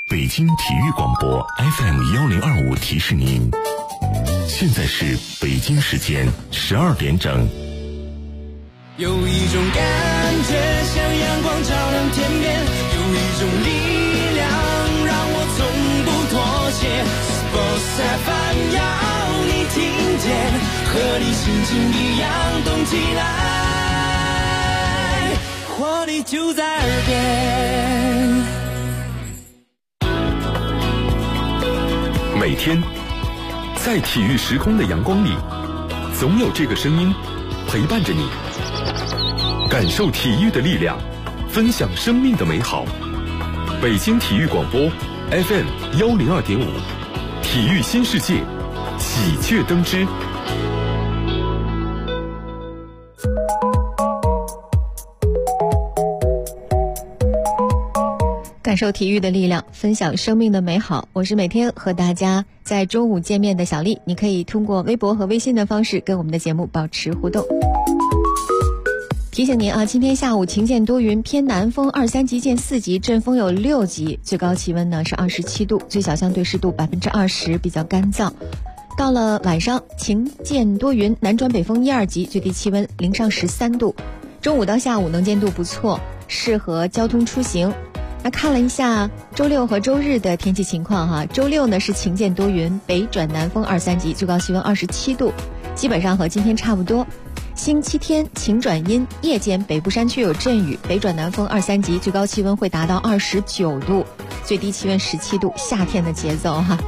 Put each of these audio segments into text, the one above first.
北京体育广播 FM1025提示您，现在是北京时间12点整。 有一种感觉像阳光照亮天边，有一种力量让我从不妥协。Sports FM 要你听见，和你心情一样动起来，活力就在耳边。 每天在体育时空的阳光里，总有这个声音陪伴着你，感受体育的力量，分享生命的美好。北京体育广播 FM102.5，体育新世界，喜鹊登枝。 感受体育的力量，分享生命的美好。我是每天和大家在中午见面的小丽，你可以通过微博和微信的方式跟我们的节目保持互动。提醒您啊，今天下午晴间多云，偏南风2、3级见4级，阵风有6级，最高气温呢是27度，最小相对湿度20%，比较干燥。到了晚上，晴间多云，南转北风1、2级，最低气温0上13度。中午到下午能见度不错，适合交通出行。那看了一下周六和周日的天气情况哈，周六呢是晴间多云，北转南风2、3级，最高气温27度，基本上和今天差不多。星期天晴转阴，夜间北部山区有阵雨，北转南风2、3级，最高气温会达到29度，最低气温17度，夏天的节奏哈。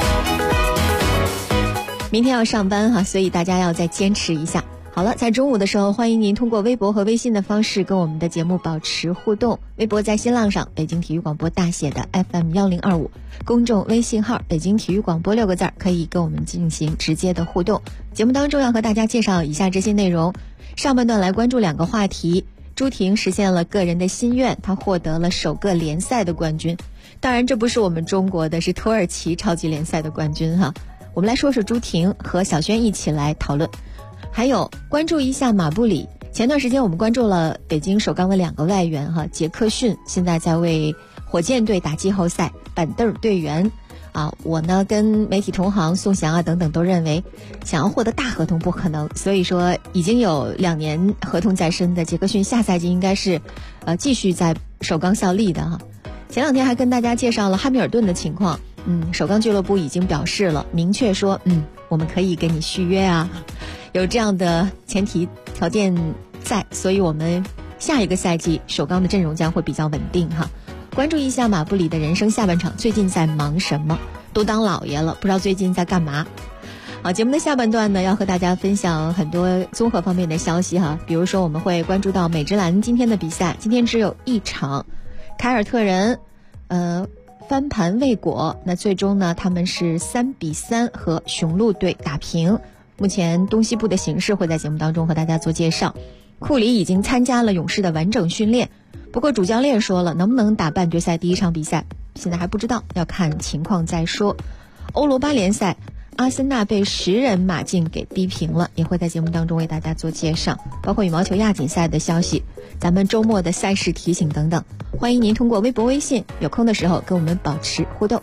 明天要上班哈，所以大家要再坚持一下。好了，在中午的时候，欢迎您通过微博和微信的方式跟我们的节目保持互动。微博在新浪上北京体育广播大写的 FM1025， 公众微信号北京体育广播6个字，可以跟我们进行直接的互动。节目当中要和大家介绍以下这些内容。上半段来关注2个话题。朱婷实现了个人的心愿，她获得了首个联赛的冠军。当然这不是我们中国的，是土耳其超级联赛的冠军哈。我们来说说朱婷，和小轩一起来讨论。还有关注一下马布里，前段时间我们关注了北京首钢的2个外援哈，杰克逊现在在为火箭队打季后赛，板凳队员啊，我呢跟媒体同行宋翔啊等等都认为，想要获得大合同不可能，所以说已经有2年合同在身的杰克逊，下赛季应该是继续在首钢效力的哈。前2天还跟大家介绍了哈密尔顿的情况，首钢俱乐部已经表示了，明确说我们可以给你续约啊。有这样的前提条件在，所以我们下一个赛季首钢的阵容将会比较稳定哈。关注一下马布里的人生下半场最近在忙什么，都当老爷了，不知道最近在干嘛。好，节目的下半段呢，要和大家分享很多综合方面的消息哈，比如说我们会关注到美职篮今天的比赛，今天只有1场，凯尔特人翻盘未果，那最终呢他们是3-3和雄鹿队打平。目前东西部的形势会在节目当中和大家做介绍。库里已经参加了勇士的完整训练，不过主教练说了，能不能打半决赛第1场比赛现在还不知道，要看情况再说。欧罗巴联赛，阿森纳被10人马竞给逼平了，也会在节目当中为大家做介绍，包括羽毛球亚锦赛的消息，咱们周末的赛事提醒等等。欢迎您通过微博微信有空的时候跟我们保持互动。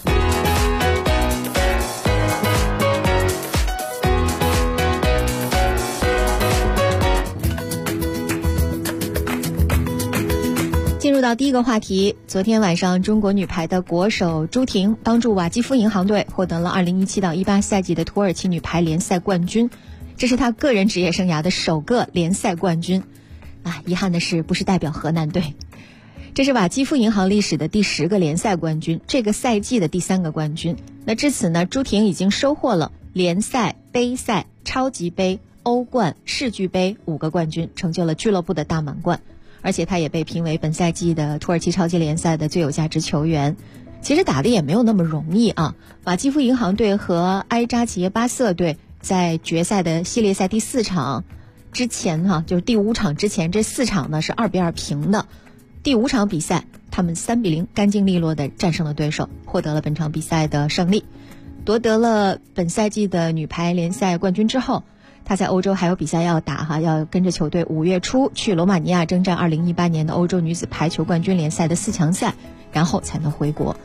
进入到第一个话题，昨天晚上中国女排的国手朱婷帮助瓦基夫银行队获得了2017-18赛季的土耳其女排联赛冠军，这是她个人职业生涯的首个联赛冠军。遗憾的是不是代表河南队。这是瓦基夫银行历史的第10个联赛冠军，这个赛季的第3个冠军。那至此呢，朱婷已经收获了联赛、杯赛、超级杯、欧冠、世俱杯5个冠军，成就了俱乐部的大满贯。而且他也被评为本赛季的土耳其超级联赛的最有价值球员。其实打的也没有那么容易啊。瓦基夫银行队和埃扎奇耶巴瑟队在决赛的系列赛第4场之前就是第5场之前，这4场呢是2-2平的。第5场比赛他们3-0干净利落地战胜了对手，获得了本场比赛的胜利，夺得了本赛季的女排联赛冠军之后，他在欧洲还有比赛要打要跟着球队5月初去罗马尼亚征战2018年的欧洲女子排球冠军联赛的4强赛，然后才能回国。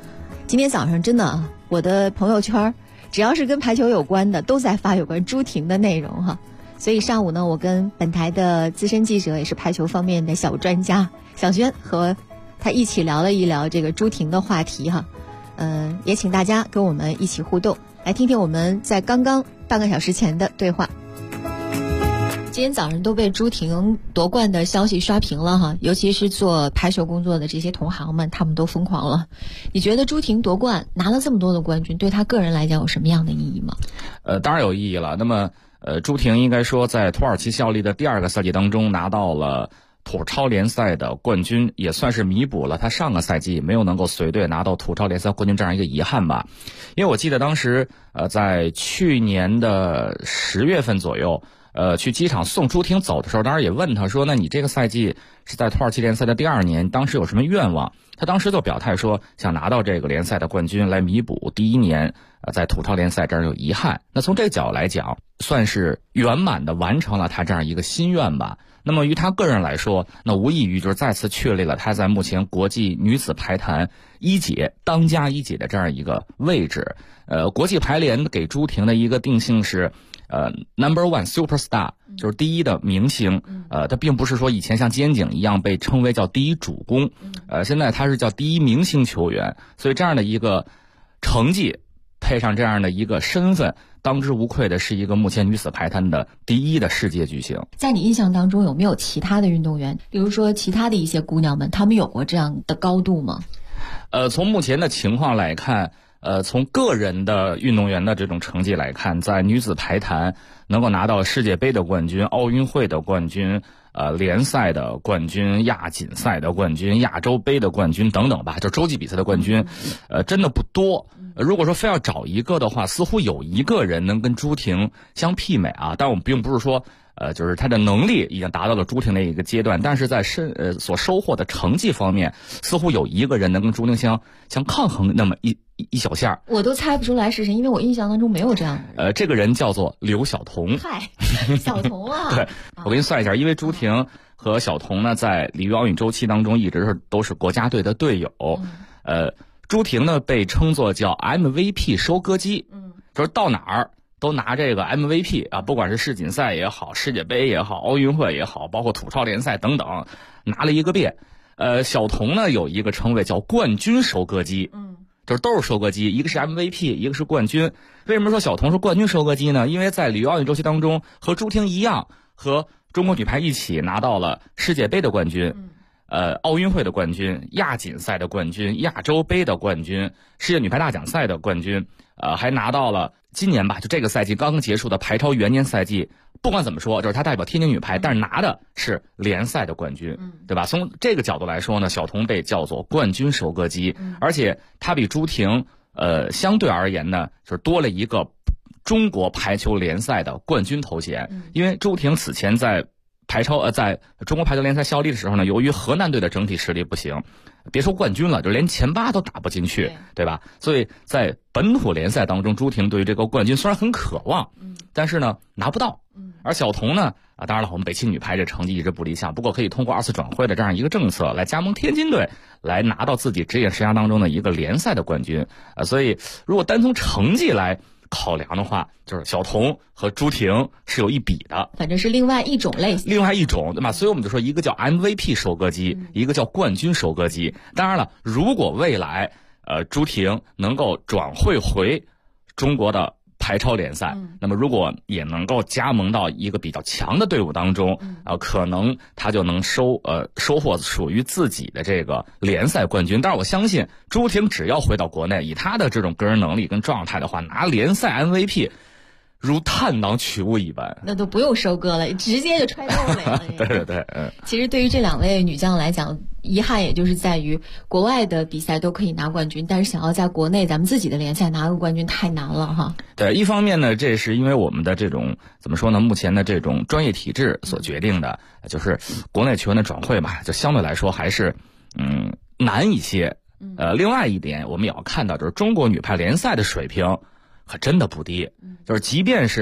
今天早上真的啊，我的朋友圈只要是跟排球有关的，都在发有关朱婷的内容哈。所以上午呢，我跟本台的资深记者，也是排球方面的小专家小轩，和他一起聊了一聊这个朱婷的话题哈。也请大家跟我们一起互动，来听听我们在刚刚半个小时前的对话。今天早上都被朱婷夺冠的消息刷屏了哈，尤其是做排球工作的这些同行们，他们都疯狂了。你觉得朱婷夺冠拿了这么多的冠军，对她个人来讲有什么样的意义吗？ 当然有意义了。那么朱婷应该说在土耳其效力的第2个赛季当中拿到了土超联赛的冠军，也算是弥补了他上个赛季没有能够随队拿到土超联赛冠军这样一个遗憾吧。因为我记得当时在去年的10月份左右，去机场送朱婷走的时候，当时也问他说，那你这个赛季是在土耳其联赛的第2年，当时有什么愿望？他当时就表态说想拿到这个联赛的冠军来弥补第1年在土超联赛这儿有遗憾。那从这个角度来讲，算是圆满的完成了他这样一个心愿吧。那么于他个人来说，那无异于就是再次确立了他在目前国际女子排坛一姐当家一姐的这样一个位置。国际排联给朱婷的一个定性是number one superstar， 就是第一的明星。他并不是说以前像肩颈一样被称为叫第一主攻，现在他是叫第一明星球员。所以这样的一个成绩配上这样的一个身份，当之无愧的是一个目前女子排坛的第一的世界巨星。 在你印象当中，有没有其他的运动员，比如说其他的一些姑娘们，她们有过这样的高度吗？ 从目前的情况来看，从个人的运动员的这种成绩来看，在女子排坛能够拿到世界杯的冠军、奥运会的冠军、联赛的冠军、亚锦赛的冠军、亚洲杯的冠军等等吧，就洲际比赛的冠军，真的不多。如果说非要找一个的话，似乎有一个人能跟朱婷相媲美啊，但我们并不是说就是他的能力已经达到了朱婷的一个阶段，但是在所收获的成绩方面，似乎有一个人能跟朱婷相抗衡那么一小下。 我都猜不出来是谁，因为我印象当中没有这样的人。 这个人叫做刘晓彤。 嗨，小彤啊！ 对，我给你算一下，因为朱婷和晓彤呢，在里约奥运周期当中一直都是国家队的队友。朱婷呢被称作叫 MVP 收割机，就是到哪儿都拿这个 MVP 啊，不管是世锦赛也好，世界杯也好，奥运会也好，包括土超联赛等等，拿了一个遍。晓彤呢有一个称谓叫冠军收割机，就是都是收割机，一个是 MVP， 一个是冠军。为什么说晓彤是冠军收割机呢？因为在里约奥运周期当中，和朱婷一样，和中国女排一起拿到了世界杯的冠军。奥运会的冠军、亚锦赛的冠军、亚洲杯的冠军、世界女排大奖赛的冠军，还拿到了今年吧，就这个赛季刚刚结束的排超元年赛季，不管怎么说，就是他代表天津女排，但是拿的是联赛的冠军，对吧？从这个角度来说呢，晓彤被叫做冠军收割机，而且他比朱婷相对而言呢，就是多了一个中国排球联赛的冠军头衔，因为朱婷此前在在中国排球联赛效力的时候呢，由于河南队的整体实力不行，别说冠军了，就连前8都打不进去，对吧？所以在本土联赛当中，朱婷对于这个冠军虽然很渴望，但是呢拿不到。而晓彤呢，当然了，我们北汽女排这成绩一直不理想，不过可以通过2次转会的这样一个政策来加盟天津队，来拿到自己职业生涯当中的一个联赛的冠军。所以如果单从成绩来考量的话，就是晓彤和朱婷是有一比的， 反正是另外一种类型， 另外一种，对吧？所以我们就说一个叫 MVP 收割机，一个叫冠军收割机。当然了，如果未来朱婷能够转会回中国的排超联赛，那么如果也能够加盟到一个比较强的队伍当中，可能他就能收获属于自己的这个联赛冠军。但是我相信朱婷只要回到国内，以他的这种个人能力跟状态的话，拿联赛 MVP 如探囊取物一般， 那都不用收割了，直接就揣兜里了。 对对对， 其实对于这2位女将来讲，遗憾也就是在于国外的比赛都可以拿冠军，但是想要在国内咱们自己的联赛拿个冠军太难了哈。对， 一方面呢，这是因为我们的这种怎么说呢，目前的这种专业体制所决定的，就是国内球员的转会嘛，就相对来说还是难一些。另外一点我们也要看到，就是中国女排联赛的水平可真的不低，就是即便是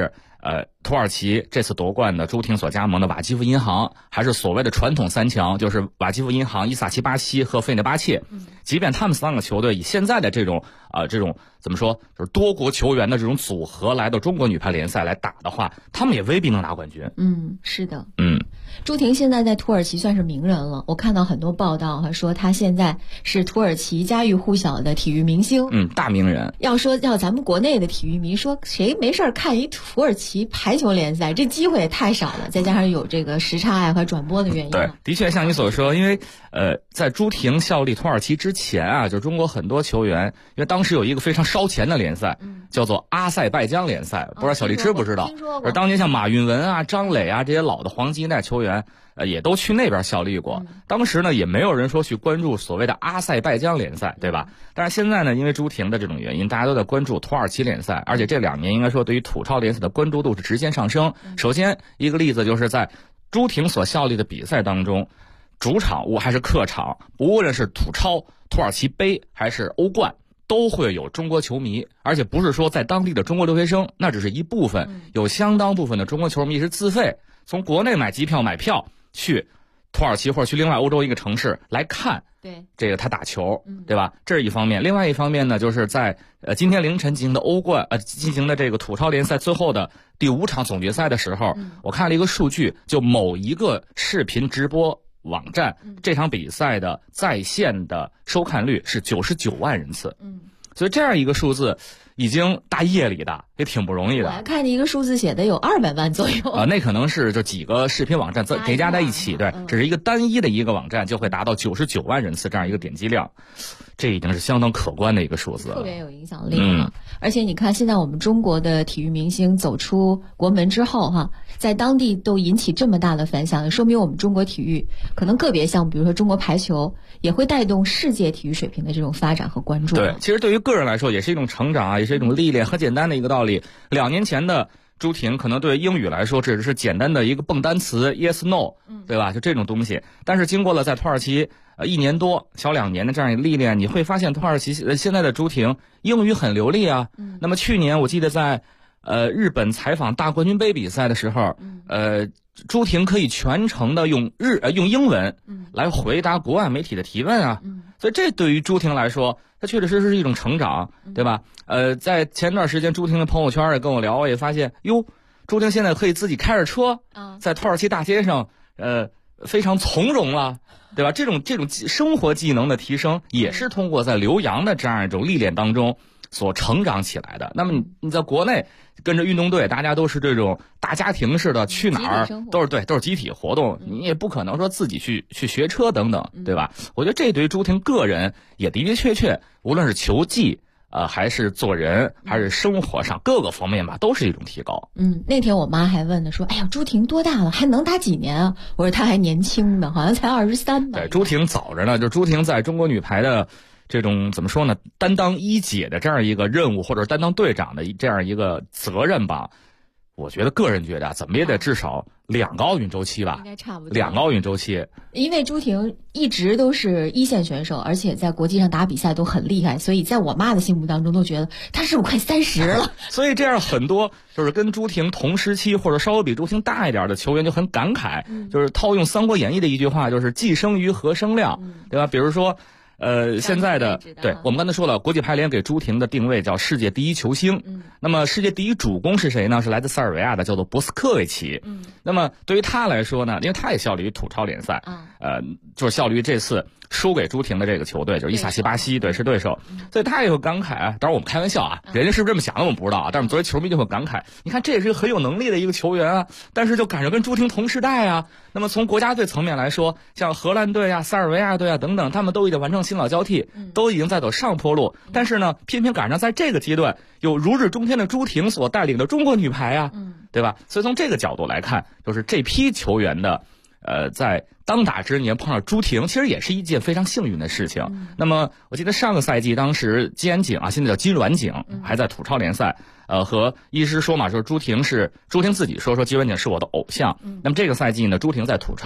土耳其这次夺冠的朱婷所加盟的瓦基弗银行，还是所谓的传统三强，就是瓦基弗银行、伊萨奇巴西和费内巴切。即便他们3个球队以现在的这种怎么说，就是多国球员的这种组合来到中国女排联赛来打的话，他们也未必能拿冠军。 是的。 朱婷现在在土耳其算是名人了，我看到很多报道说她现在是土耳其家喻户晓的体育明星， 大名人。 要咱们国内的体育迷说谁没事看一土耳其排球联赛，这机会也太少了，再加上有这个时差和转播的原因。 对，的确像你所说，因为在朱婷效力土耳其之前啊，就中国很多球员，因为当时有一个非常烧钱的联赛，叫做阿塞拜疆联赛，不知道小丽知不知道？而当年像马运文啊、张磊啊这些老的黄金一代球员，也都去那边效力过。当时呢，也没有人说去关注所谓的阿塞拜疆联赛，对吧？但是现在呢，因为朱婷的这种原因，大家都在关注土耳其联赛，而且这2年应该说对于土超联赛的关注度是直线上升。首先一个例子就是在朱婷所效力的比赛当中，主场还是客场，无论是土超、土耳其杯还是欧冠，都会有中国球迷，而且不是说在当地的中国留学生，那只是一部分，有相当部分的中国球迷是自费从国内买机票买票去土耳其或者去另外欧洲一个城市来看这个他打球，对吧？这是一方面。另外一方面呢，就是在今天凌晨进行的进行的这个土超联赛最后的第5场总决赛的时候，我看了一个数据，就某一个视频直播网站这场比赛的在线的收看率是99万人次。所以这样一个数字已经大夜里的，也挺不容易的。 我还看见一个数字写的有200万左右那可能是就几个视频网站叠加在一起，对，只是一个单一的一个网站就会达到99万人次这样一个点击量，这已经是相当可观的一个数字了， 特别有影响力了。而且你看，现在我们中国的体育明星走出国门之后在当地都引起这么大的反响，说明我们中国体育可能个别项目，比如说中国排球，也会带动世界体育水平的这种发展和关注。 对，其实对于个人来说也是一种成长也是一种历练。很简单的一个道理，2年前的朱婷可能对英语来说只是简单的一个蹦单词 yes no，对吧？就这种东西。但是经过了在土耳其1年多小2年的这样一个历练，你会发现土耳其现在的朱婷英语很流利啊。那么去年我记得在日本采访大冠军杯比赛的时候，朱婷可以全程的用英文来回答国外媒体的提问啊。所以这对于朱婷来说，它确确实实是一种成长，对吧？在前段时间朱婷的朋友圈也跟我聊，我也发现朱婷现在可以自己开着车在土耳其大街上非常从容了，对吧？这种生活技能的提升也是通过在留洋的这样一种历练当中所成长起来的。那么你在国内跟着运动队，大家都是这种大家庭式的，去哪儿都是集体活动，你也不可能说自己去学车等等，对吧？我觉得这对于朱婷个人也的的确确，无论是球技还是做人，还是生活上各个方面吧，都是一种提高。 那天我妈还问呢，说：“哎呀，朱婷多大了？还能打几年啊？”我说：“她还年轻呢，好像才23吧。” 对，朱婷早着呢，就朱婷在中国女排的这种怎么说呢，担当一姐的这样一个任务，或者担当队长的这样一个责任吧。我觉得个人觉得怎么也得至少2个奥运周期吧， 应该差不多 2个奥运周期。 因为朱婷一直都是一线选手，而且在国际上打比赛都很厉害，所以在我妈的心目当中都觉得她是不是快30了。 所以这样很多就是跟朱婷同时期或者稍微比朱婷大一点的球员就很感慨，就是套用《三国演义》的一句话，就是既生瑜何生亮，对吧？比如说现在的对我们刚才说了，国际排联给朱婷的定位叫世界第一球星。那么世界第一主攻是谁呢？是来自塞尔维亚的，叫做博斯科维奇。那么对于他来说呢，因为他也效力于土超联赛，就是效力于这次输给朱婷的这个球队，就是伊萨奇巴西，对，是对手。所以他也有感慨啊，当然我们开玩笑人家是不是这么想的我们不知道但是作为球迷就会感慨，你看这也是一个很有能力的一个球员但是就赶上跟朱婷同时代那么从国家队层面来说，像荷兰队塞尔维亚队等等，他们都已经完成新老交替，都已经在走上坡路，但是呢，偏偏赶上在这个阶段有如日中天的朱婷所带领的中国女排对吧？所以从这个角度来看，就是这批球员的在当打之年碰上朱婷，其实也是一件非常幸运的事情。那么我记得上个赛季，当时金安景现在叫金软景，还在土超联赛，和医师说嘛，说朱婷自己说金软景是我的偶像。那么这个赛季呢，朱婷在土超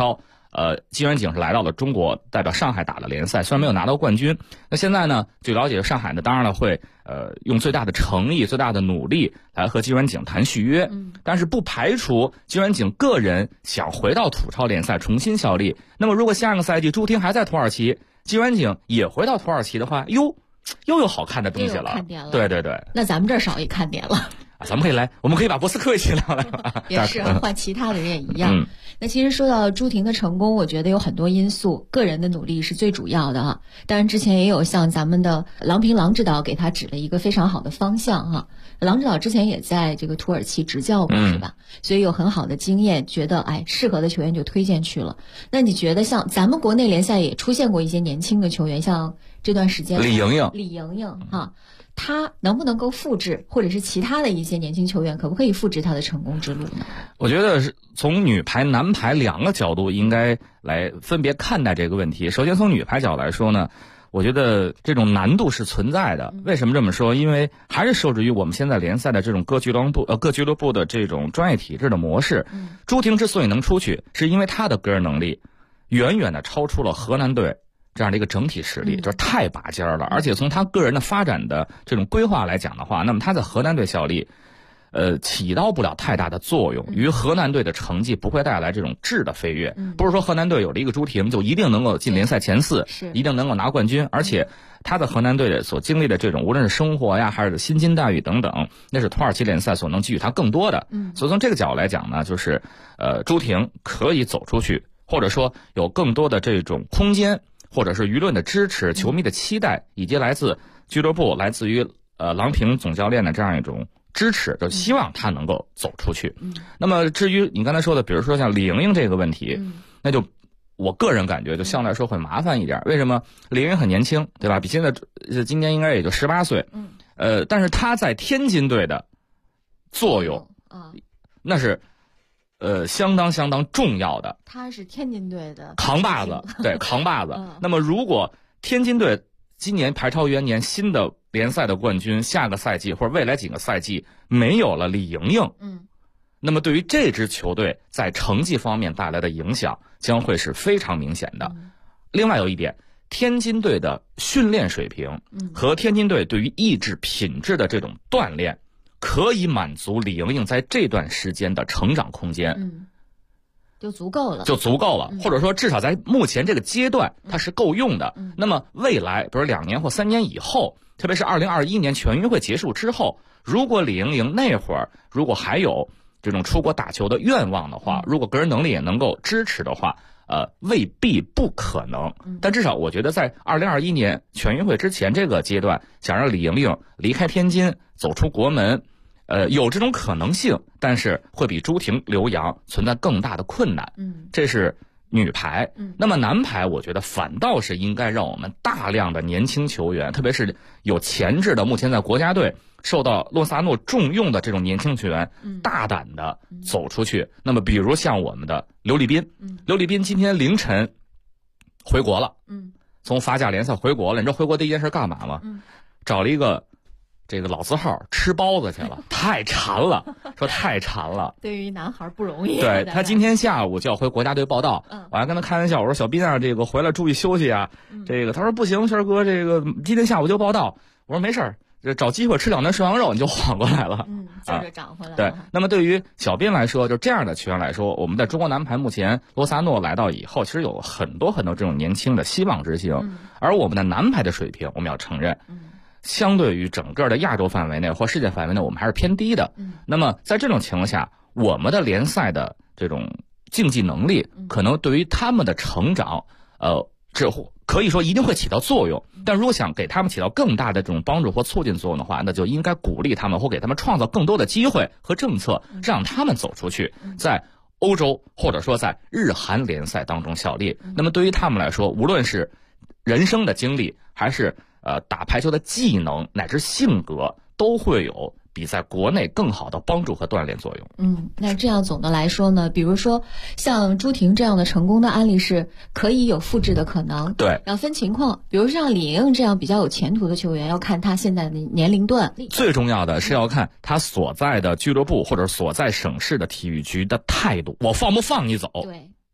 金元景是来到了中国，代表上海打了联赛，虽然没有拿到冠军。那现在呢，据了解，上海呢当然了会用最大的诚意、最大的努力来和金元景谈续约，但是不排除金元景个人想回到土超联赛重新效力。那么如果下个赛季朱婷还在土耳其，金元景也回到土耳其的话，又有好看的东西了， 看点了。 对对对， 那咱们这儿少一看点了。 咱们可以来，我们可以把博斯克一起聊来。 也是换其他的人也一样。那其实说到朱婷的成功，我觉得有很多因素，个人的努力是最主要的哈。当然之前也有像咱们的郎平郎指导给他指了一个非常好的方向哈。郎指导之前也在这个土耳其执教过是吧？所以有很好的经验，觉得适合的球员就推荐去了。那你觉得像咱们国内联赛也出现过一些年轻的球员，像这段时间李盈莹哈。他能不能够复制，或者是其他的一些年轻球员可不可以复制他的成功之路呢？ 我觉得是从女排、男排两个角度应该来分别看待这个问题。首先从女排角度来说呢，我觉得这种难度是存在的。为什么这么说？因为还是受制于我们现在联赛的这种各俱乐部的这种专业体制的模式。朱婷之所以能出去，是因为她的个人能力远远的超出了河南队这样的一个整体实力，就是太拔尖了。而且从他个人的发展的这种规划来讲的话，那么他在河南队效力起到不了太大的作用，于河南队的成绩不会带来这种质的飞跃。不是说河南队有了一个朱婷就一定能够进联赛前4，一定能够拿冠军。而且他在河南队所经历的这种无论是生活呀还是薪金待遇等等，那是土耳其联赛所能给予他更多的。所以从这个角度来讲呢，就是朱婷可以走出去，或者说有更多的这种空间，或者是舆论的支持、球迷的期待，以及来自俱乐部、来自于郎平总教练的这样一种支持，就希望他能够走出去。那么至于你刚才说的，比如说像李盈莹这个问题，那就我个人感觉就相对来说会麻烦一点。为什么？李盈莹很年轻，对吧？比现在今年应该也就18岁。但是他在天津队的作用那是相当重要的。他是天津队的扛把子，对，扛把子。那么如果天津队今年排超元年新的联赛的冠军，下个赛季或者未来几个赛季没有了李盈莹，那么对于这支球队在成绩方面带来的影响将会是非常明显的。另外有一点，天津队的训练水平和天津队对于意志品质的这种锻炼，可以满足李盈莹在这段时间的成长空间， 就足够了， 或者说至少在目前这个阶段它是够用的。那么未来比如2年或3年以后，特别是2021年全运会结束之后，如果李盈莹那会儿如果还有这种出国打球的愿望的话，如果个人能力也能够支持的话，未必不可能。但至少我觉得在2021年全运会之前这个阶段，想让李盈莹离开天津走出国门，有这种可能性，但是会比朱婷留洋存在更大的困难。这是女排。那么男排我觉得反倒是应该让我们大量的年轻球员，特别是有潜质的目前在国家队受到洛萨诺重用的这种年轻球员，大胆的走出去。那么比如像我们的刘立斌，刘立斌今天凌晨回国了，从法甲联赛回国了。你知道回国第一件事干嘛吗？找了一个这个老字号吃包子去了，太馋了，说太馋了。 对于男孩不容易。 对，他今天下午就要回国家队报道，我还跟他开玩笑，我说小斌啊，这个回来注意休息啊。这个他说不行，轩哥，这个今天下午就报道。我说没事儿，找机会吃2顿涮羊肉你就缓过来了。 接着长回来了。 对，那么对于小斌来说，就这样的球员来说，我们在中国男排目前罗萨诺来到以后，其实有很多这种年轻的希望之星。而我们的男排的水平，我们要承认，相对于整个的亚洲范围内或世界范围内，我们还是偏低的。那么在这种情况下，我们的联赛的这种竞技能力，可能对于他们的成长，可以说一定会起到作用。但如果想给他们起到更大的这种帮助或促进作用的话，那就应该鼓励他们或给他们创造更多的机会和政策，让他们走出去，在欧洲或者说在日韩联赛当中效力。那么对于他们来说，无论是人生的经历，还是打排球的技能乃至性格，都会有比在国内更好的帮助和锻炼作用。 那这样总的来说呢，比如说像朱婷这样的成功的案例是可以有复制的可能。 对， 要分情况，比如像李盈莹这样比较有前途的球员，要看他现在的年龄段。 最重要的是要看他所在的俱乐部或者所在省市的体育局的态度，我放不放你走。 对。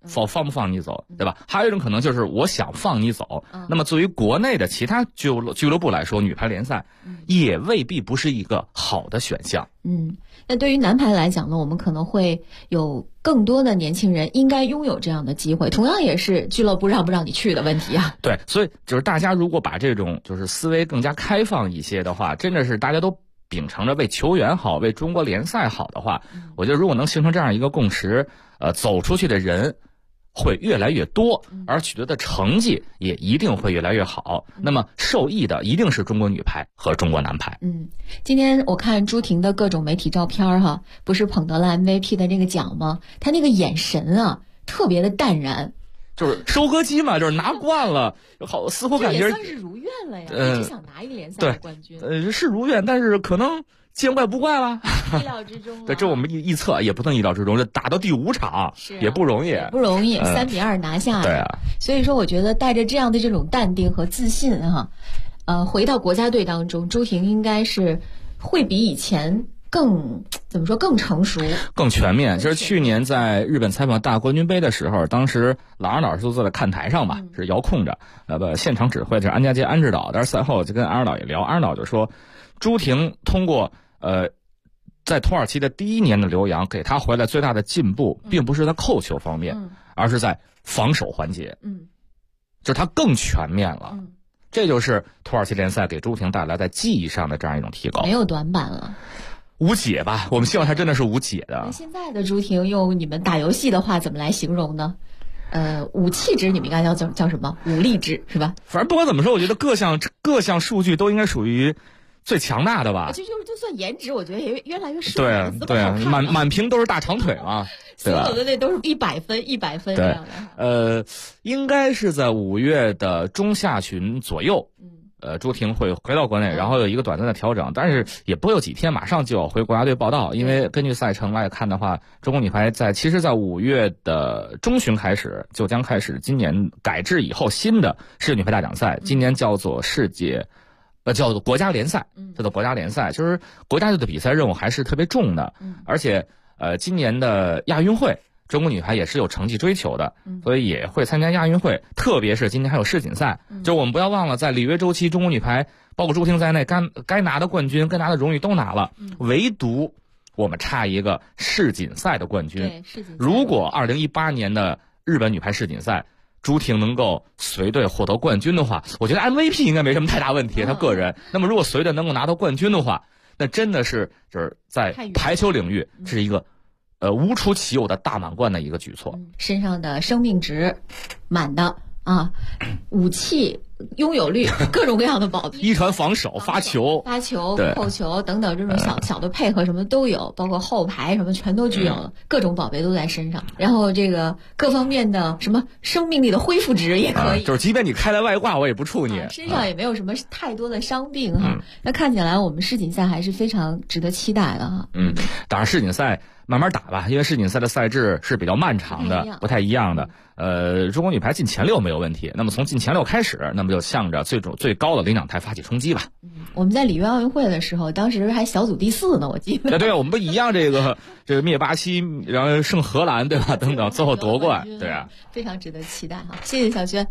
放不放你走，对吧？还有一种可能就是我想放你走。那么对于国内的其他俱乐部来说，女排联赛也未必不是一个好的选项。 那对于男排来讲呢，我们可能会有更多的年轻人应该拥有这样的机会，同样也是俱乐部让不让你去的问题啊。 对，所以就是大家如果把这种就是思维更加开放一些的话，真的是大家都秉承着为球员好、为中国联赛好的话，我觉得如果能形成这样一个共识，走出去的人会越来越多，而取得的成绩也一定会越来越好。那么受益的一定是中国女排和中国男排。 今天我看朱婷的各种媒体照片哈，不是捧得了 MVP 的这个奖吗？她那个眼神啊，特别的淡然。 就是收割机嘛，就是拿惯了，好似乎感觉这也算是如愿了呀，一直想拿一个联赛的冠军。 是如愿，但是可能见怪不怪了， 意料之中。 对，这我们一测也不算意料之中，这打到第5场也不容易， 不容易，3-2拿下。 对啊， 所以说我觉得带着这样的这种淡定和自信哈，回到国家队当中，朱婷应该是会比以前更成熟、 更全面。就是去年在日本采访大冠军杯的时候，当时郎老师都坐在看台上吧，是遥控着，现场指挥的是安家街安指导。但是赛后就跟安指导也聊，安指导就说，朱婷通过在土耳其的第1年的留洋，给他回来最大的进步，并不是在扣球方面，而是在防守环节，就是他更全面了。这就是土耳其联赛给朱婷带来在技艺上的这样一种提高， 没有短板了。 无解吧？我们希望它真的是无解的。 那现在的朱婷用你们打游戏的话怎么来形容呢？武器值你们应该叫什么？武力值是吧？ 反正不管怎么说，我觉得各项数据都应该属于最强大的吧。 就算颜值，我觉得也越来越少。 对啊，满屏都是大长腿嘛， 所有的那都是100分这样的。应该是在5月的中下旬左右。朱婷会回到国内，然后有一个短暂的调整，但是也不有几天，马上就要回国家队报道。因为根据赛程来看的话，中国女排在5月的中旬开始就将开始今年改制以后新的世界女排大奖赛，今年叫做叫做国家联赛，叫做国家联赛，就是国家队的比赛任务还是特别重的，而且今年的亚运会。中国女排也是有成绩追求的，所以也会参加亚运会，特别是今年还有世锦赛。就是我们不要忘了，在里约周期，中国女排包括朱婷在内，该拿的冠军、该拿的荣誉都拿了，唯独我们差一个世锦赛的冠军。 对，世锦赛。 如果2018年的日本女排世锦赛，朱婷能够随队获得冠军的话，我觉得 MVP 应该没什么太大问题，她个人。那么如果随队能够拿到冠军的话，那真的是就是在排球领域是一个。无出其右的大满贯的一个举措， 身上的生命值满的啊，武器拥有率各种各样的宝贝， 一传防守、发球、 扣球等等这种小的配合什么都有，包括后排什么全都具有了，各种宝贝都在身上。然后这个各方面的什么生命力的恢复值也可以， 就是即便你开了外挂，我也不怵你。 身上也没有什么太多的伤病哈。那看起来我们世锦赛还是非常值得期待的哈。 当然世锦赛慢慢打吧，因为世锦赛的赛制是比较漫长的，不太一样的。中国女排进前6没有问题，那么从进前6开始，那么就向着最高的领奖台发起冲击吧。 我们在里约奥运会的时候，当时还小组第4呢，我记得。 对，我们不一样，这个灭巴西，然后胜荷兰，对吧？等等，最后夺冠，对啊， 非常值得期待哈。谢谢小轩。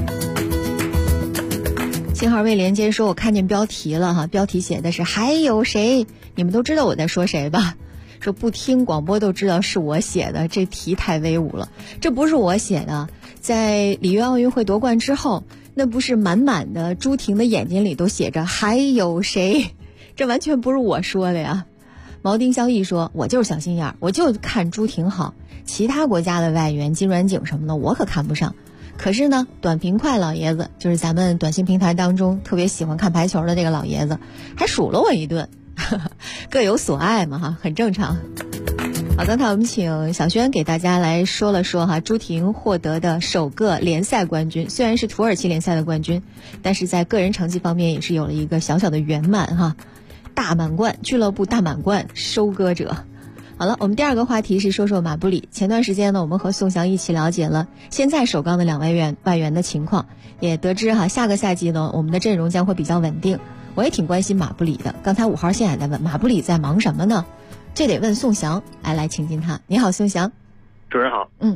信号未连接说，我看见标题了哈，标题写的是还有谁？你们都知道我在说谁吧？说不听广播都知道是我写的，这题太威武了。这不是我写的，在里约奥运会夺冠之后，那不是满满的朱婷的眼睛里都写着还有谁，这完全不是我说的呀。毛丁萧逸说，我就是小心眼，我就看朱婷好，其他国家的外援金软景什么的我可看不上。可是呢，短平快老爷子，就是咱们短信平台当中特别喜欢看排球的这个老爷子，还数了我一顿，各有所爱嘛哈，很正常。好，刚才我们请小轩给大家来说了说哈，朱婷获得的首个联赛冠军，虽然是土耳其联赛的冠军，但是在个人成绩方面也是有了一个小小的圆满哈，大满贯，俱乐部大满贯收割者。好了，我们第二个话题是说说马布里。前段时间呢，我们和宋翔一起了解了现在首钢的2外援的情况，也得知哈，下个赛季呢，我们的阵容将会比较稳定。我也挺关心马布里的。刚才5号线还在问马布里在忙什么呢？这得问宋翔。来请进他。你好，宋翔。 主持人好。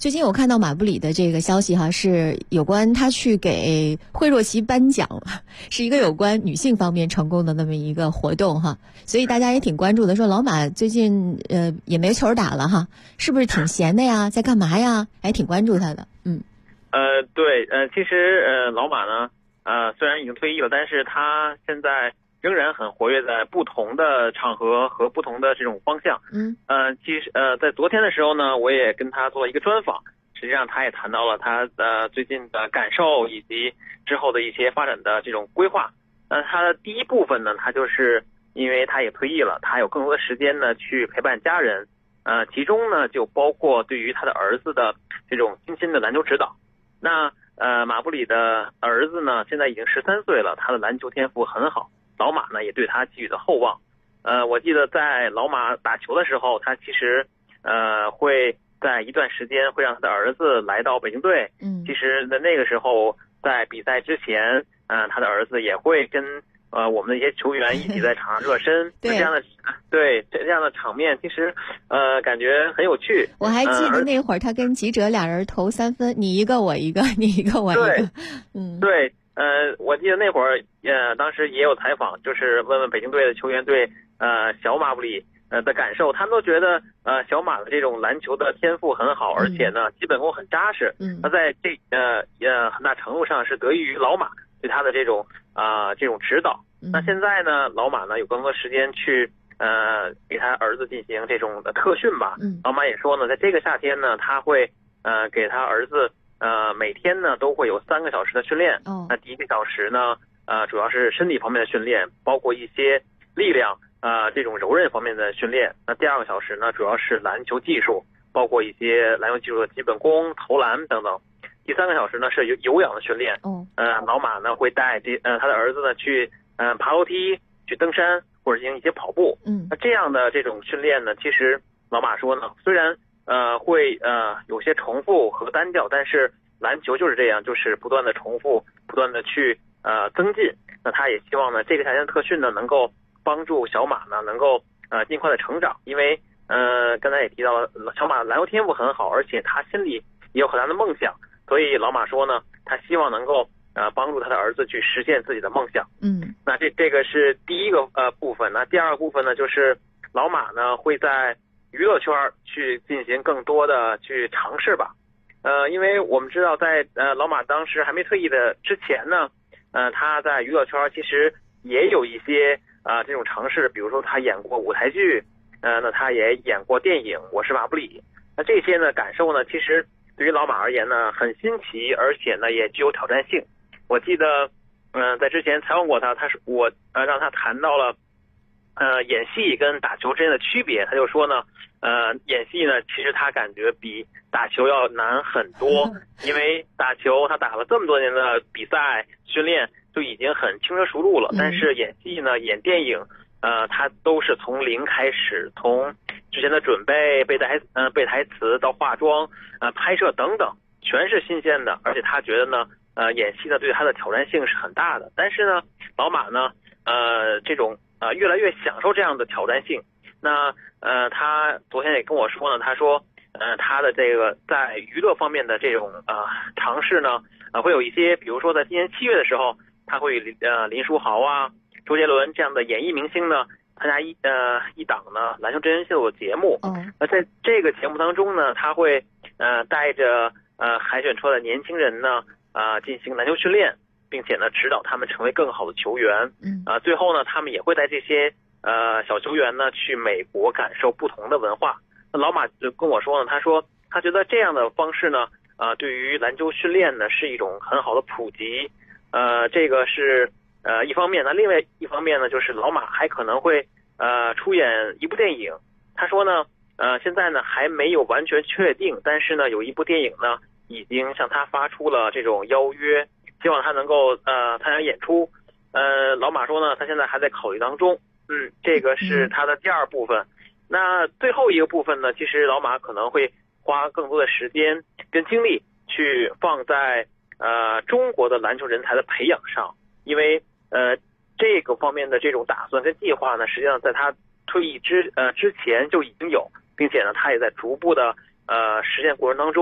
最近我看到马布里的这个消息哈，是有关他去给惠若琪颁奖，是一个有关女性方面成功的那么一个活动哈，所以大家也挺关注的，说老马最近也没球打了哈，是不是挺闲的呀，在干嘛呀，还挺关注他的。 对，其实老马呢虽然已经退役了，但是他现在仍然很活跃在不同的场合和不同的这种方向。其实在昨天的时候呢，我也跟他做了一个专访，实际上他也谈到了他最近的感受以及之后的一些发展的这种规划。他的第一部分呢，他就是因为他也退役了，他有更多的时间呢去陪伴家人，其中呢就包括对于他的儿子的这种精心的篮球指导。那马布里的儿子呢现在已经13岁了，他的篮球天赋很好，老马呢也对他寄予的厚望。我记得在老马打球的时候，他其实会在一段时间会让他的儿子来到北京队。其实在那个时候在比赛之前，他的儿子也会跟我们的一些球员一起在场上热身。这样的场面其实感觉很有趣。 我还记得那会儿他跟吉哲俩人投3分，你一个我一个，你一个我一个。 对，我记得那会儿当时也有采访，就是问问北京队的球员对小马布里的感受，他们都觉得小马的这种篮球的天赋很好，而且呢基本功很扎实。他在很大程度上是得益于老马对他的这种指导。那现在呢，老马呢有更多时间去给他儿子进行这种的特训吧。老马也说呢，在这个夏天呢，他会给他儿子每天呢都会有3个小时的训练。那第1个小时呢主要是身体方面的训练，包括一些力量这种柔韧方面的训练。那第2个小时呢主要是篮球技术，包括一些篮球技术的基本功、投篮等等。第3个小时呢是有氧的训练。老马呢会带他的儿子呢去爬楼梯、去登山或者进行一些跑步。那这样的这种训练呢，其实老马说呢，虽然会有些重复和单调，但是篮球就是这样，就是不断的重复，不断的去增进。那他也希望呢，这个夏天的特训呢，能够帮助小马呢，能够尽快的成长。因为刚才也提到了，小马篮球天赋很好，而且他心里也有很大的梦想，所以老马说呢，他希望能够帮助他的儿子去实现自己的梦想。那这个是第一个部分。那第2个部分呢，就是老马呢会在娱乐圈去进行更多的去尝试吧。因为我们知道在老马当时还没退役的之前呢，他在娱乐圈其实也有一些这种尝试，比如说他演过舞台剧，那他也演过电影《我是马布里》。那这些呢感受呢，其实对于老马而言呢很新奇，而且呢也具有挑战性。我记得在之前采访过他，我让他谈到了演戏跟打球之间的区别。他就说呢演戏呢其实他感觉比打球要难很多，因为打球他打了这么多年的比赛训练就已经很轻车熟路了，但是演戏呢演电影他都是从零开始，从之前的准备背台词到化妆拍摄等等全是新鲜的。而且他觉得呢演戏呢对他的挑战性是很大的，但是呢老马呢这种越来越享受这样的挑战性。那他昨天也跟我说呢，他说他的这个在娱乐方面的这种尝试呢会有一些，比如说在今年7月的时候，他会林书豪啊、周杰伦这样的演艺明星呢参加一档呢篮球真人秀的节目。在这个节目当中呢，他会带着海选出来的年轻人呢进行篮球训练，并且呢指导他们成为更好的球员。最后呢他们也会带这些小球员呢去美国感受不同的文化。那老马就跟我说呢，他说他觉得这样的方式呢对于篮球训练呢是一种很好的普及。这个是一方面。那另外一方面呢，就是老马还可能会出演一部电影。他说呢现在呢还没有完全确定，但是呢有一部电影呢已经向他发出了这种邀约，希望他能够参加演出。老马说呢他现在还在考虑当中。这个是他的第2部分。那最后一个部分呢，其实老马可能会花更多的时间跟精力去放在中国的篮球人才的培养上。因为这个方面的这种打算跟计划呢，实际上在他退役之前就已经有，并且呢他也在逐步的实践过程当中。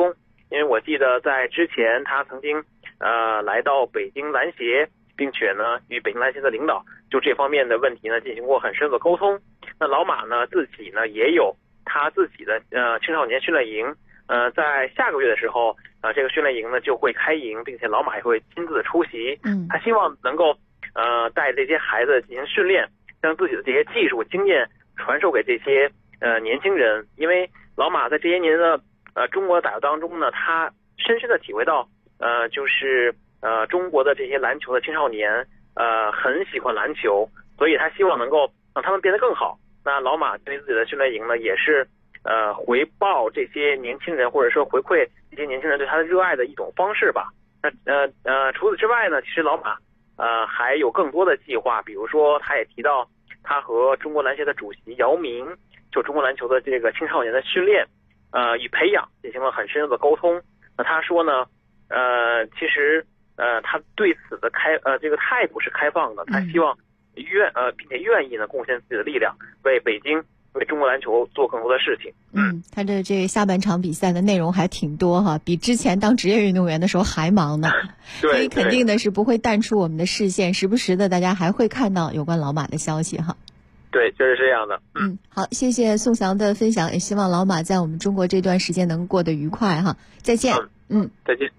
因为我记得在之前他曾经来到北京篮协，并且呢与北京篮协的领导就这方面的问题呢进行过很深入的沟通。那老马呢自己呢也有他自己的青少年训练营，在下个月的时候这个训练营呢就会开营，并且老马也会亲自出席。他希望能够带这些孩子进行训练，将自己的这些技术经验传授给这些年轻人。因为老马在这些年的中国打球当中呢，他深深的体会到就是中国的这些篮球的青少年很喜欢篮球，所以他希望能够让他们变得更好。那老马对自己的训练营呢也是回报这些年轻人，或者说回馈这些年轻人对他的热爱的一种方式吧。那除此之外呢，其实老马还有更多的计划，比如说他也提到他和中国篮协的主席姚明就中国篮球的这个青少年的训练与培养进行了很深入的沟通。那他说呢其实他对此的这个态度是开放的，他希望并且愿意呢贡献自己的力量，为北京为中国篮球做更多的事情。 他的这下半场比赛的内容还挺多哈，比之前当职业运动员的时候还忙呢。 对， 所以肯定的是不会淡出我们的视线，时不时的大家还会看到有关老马的消息哈。 对，就是这样的。 好，谢谢宋翔的分享，也希望老马在我们中国这段时间能过得愉快哈。再见。 再见。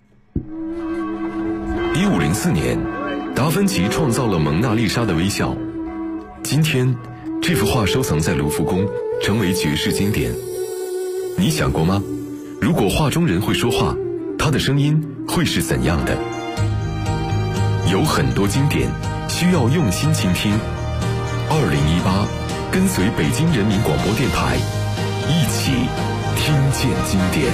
1504年，达芬奇创造了蒙娜丽莎的微笑。今天，这幅画收藏在卢浮宫，成为绝世经典。你想过吗？如果画中人会说话，他的声音会是怎样的？有很多经典需要用心倾听。2018，跟随北京人民广播电台，一起听见经典。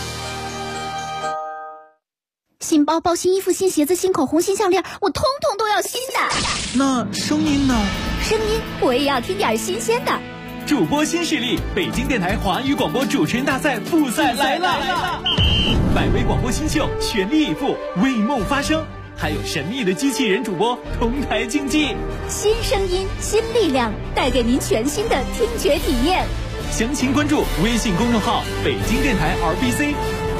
新包包、新衣服、新鞋子、新口红、新项链，我通通都要新的。 那声音呢？ 声音我也要听点新鲜的。 主播新势力，北京电台华语广播主持人大赛复赛来了！百位广播新秀全力以赴，为梦发声，还有神秘的机器人主播同台竞技。 新声音，新力量，带给您全新的听觉体验。 详情关注微信公众号北京电台 RBC。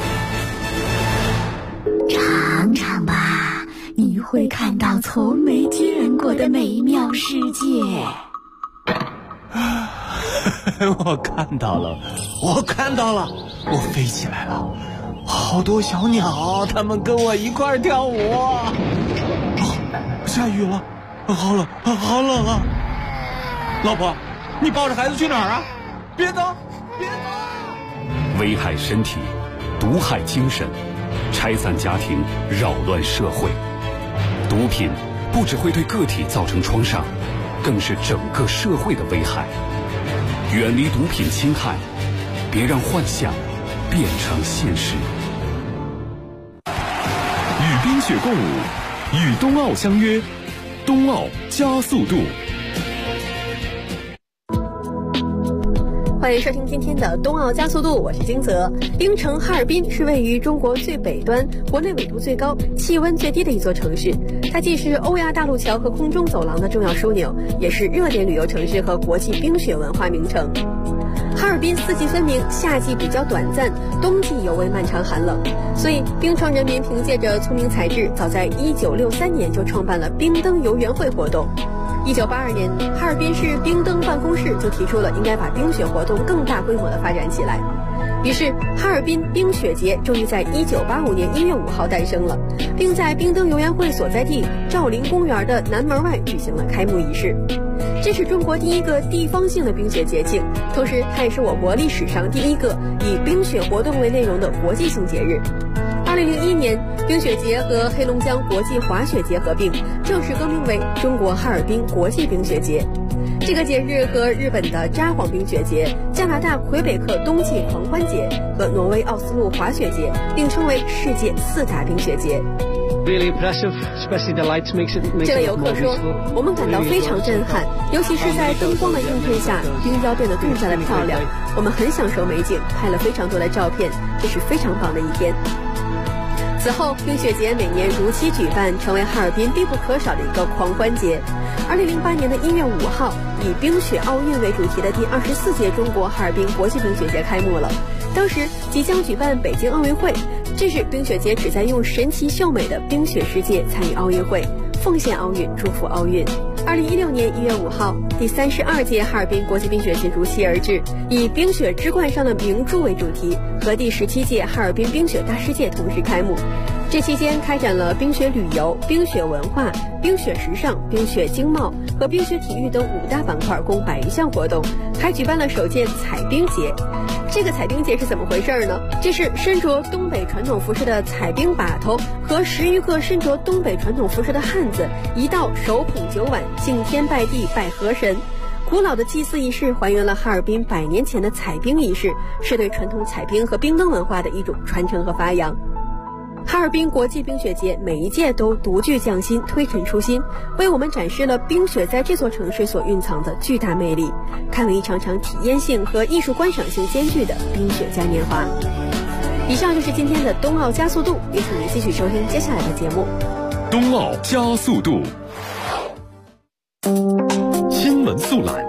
尝尝吧，你会看到从没见过的美妙世界。 我看到了，我飞起来了，好多小鸟，它们跟我一块跳舞。下雨了，好冷啊！老婆，你抱着孩子去哪儿啊？别走！ 危害身体，毒害精神，拆散家庭，扰乱社会。毒品不只会对个体造成创伤，更是整个社会的危害。远离毒品侵害，别让幻想变成现实。 与冰雪共舞，与冬奥相约，冬奥加速度。 欢迎收听今天的冬奥加速度，我是金泽。冰城哈尔滨是位于中国最北端、国内纬度最高、气温最低的一座城市，它既是欧亚大陆桥和空中走廊的重要枢纽，也是热点旅游城市和国际冰雪文化名城。哈尔滨四季分明，夏季比较短暂，冬季尤为漫长寒冷，所以冰城人民凭借着聪明才智，早在1963年就创办了冰灯游园会活动。1982年，哈尔滨市冰灯办公室就提出了应该把冰雪活动更大规模的发展起来。于是，哈尔滨冰雪节终于在1985年1月5号诞生了，并在冰灯游园会所在地兆麟公园的南门外举行了开幕仪式。这是中国第一个地方性的冰雪节庆，同时它也是我国历史上第一个以冰雪活动为内容的国际性节日。2001年，冰雪节和黑龙江国际滑雪节合并，正式更名为中国哈尔滨国际冰雪节。这个节日和日本的札幌冰雪节、加拿大魁北克冬季狂欢节和挪威奥斯陆滑雪节并称为世界4大冰雪节。这位游客说，我们感到非常震撼，尤其是在灯光的映衬下，冰雕变得更加的漂亮。我们很享受美景，拍了非常多的照片，这是非常棒的一天。此后，冰雪节每年如期举办，成为哈尔滨必不可少的一个狂欢节。2008年的1月5号，以冰雪奥运为主题的第24届中国哈尔滨国际冰雪节开幕了。 当时即将举办北京奥运会，这是冰雪节旨在用神奇秀美的冰雪世界参与奥运会，奉献奥运，祝福奥运。2016年1月5号，第32届哈尔滨国际冰雪节如期而至，以冰雪之冠上的明珠为主题，和第17届哈尔滨冰雪大世界同时开幕。这期间开展了冰雪旅游、冰雪文化、冰雪时尚、冰雪经贸和冰雪体育等5大板块，共100余项活动，还举办了首届彩冰节。这个彩冰节是怎么回事呢？这是身着东北传统服饰的彩冰把头和10余个身着东北传统服饰的汉子一道手捧酒碗，敬天拜地拜河神。古老的祭祀仪式还原了哈尔滨100年前的彩冰仪式，是对传统彩冰和冰灯文化的一种传承和发扬。哈尔滨国际冰雪节每一届都独具匠心，推陈出新，为我们展示了冰雪在这座城市所蕴藏的巨大魅力，看了一场场体验性和艺术观赏性兼具的冰雪嘉年华。以上就是今天的冬奥加速度，也请您继续收听接下来的节目。 冬奥加速度，新闻速览。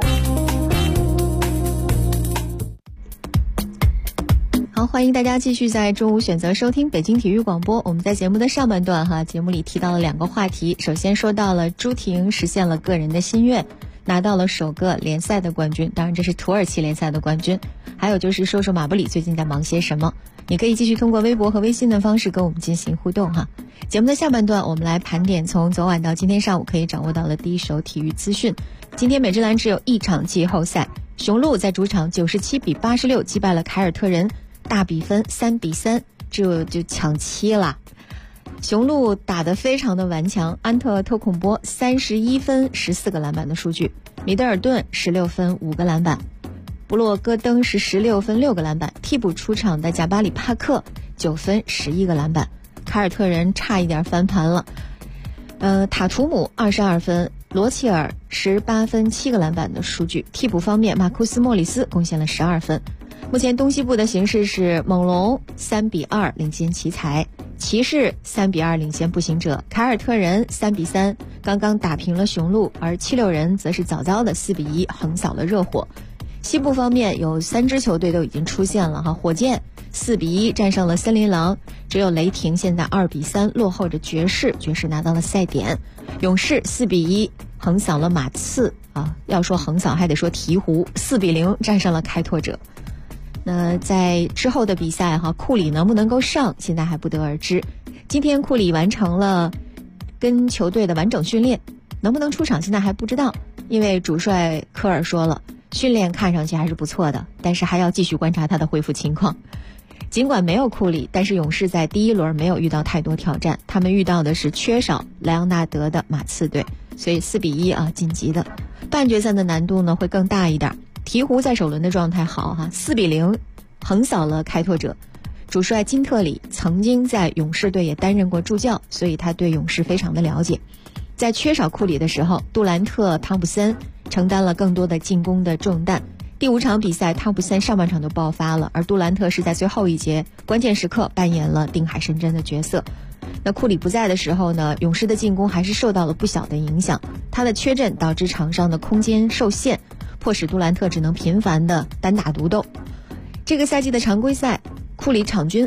好，欢迎大家继续在中午选择收听北京体育广播。我们在节目的上半段节目里提到了2个话题。首先说到了朱婷实现了个人的心愿，拿到了首个联赛的冠军，当然这是土耳其联赛的冠军。还有就是说说马布里最近在忙些什么，你可以继续通过微博和微信的方式跟我们进行互动哈。节目的下半段我们来盘点从昨晚到今天上午可以掌握到的第一手体育资讯。今天美职篮只有1场季后赛，雄鹿在主场97比86击败了凯尔特人，大比分3比3，这就抢7了。雄鹿打得非常的顽强，安特托孔波31分14个篮板的数据，米德尔顿16分5个篮板，布洛戈登是16分6个篮板，替补出场的贾巴里帕克9分11个篮板。凯尔特人差一点翻盘了，塔图姆22分，罗齐尔18分7个篮板的数据。替补方面，马库斯莫里斯贡献了12分。目前东西部的形势是猛龙3比2领先奇才，骑士3比2领先步行者，凯尔特人3比3刚刚打平了雄鹿，而76人则是早早的4比1横扫了热火。西部方面有3支球队都已经出现了哈，火箭4比1战胜了森林狼，只有雷霆现在2比3落后着爵士，爵士拿到了赛点。勇士4比1横扫了马刺要说横扫还得说鹈鹕4比0战胜了开拓者。那在之后的比赛库里能不能够上，现在还不得而知。今天库里完成了跟球队的完整训练，能不能出场现在还不知道，因为主帅科尔说了，训练看上去还是不错的，但是还要继续观察他的恢复情况。尽管没有库里，但是勇士在第一轮没有遇到太多挑战，他们遇到的是缺少莱昂纳德的马刺队，所以4比1晋级的。半决赛的难度呢会更大一点。鹈鹕在首轮的状态好4比0横扫了开拓者。主帅金特里曾经在勇士队也担任过助教，所以他对勇士非常的了解。在缺少库里的时候，杜兰特、汤普森承担了更多的进攻的重担。第5场比赛，汤普森上半场就爆发了，而杜兰特是在最后一节关键时刻扮演了定海神针的角色。那库里不在的时候呢，勇士的进攻还是受到了不小的影响，他的缺阵导致场上的空间受限，迫使杜兰特只能频繁的单打独斗。这个赛季的常规赛，库里场均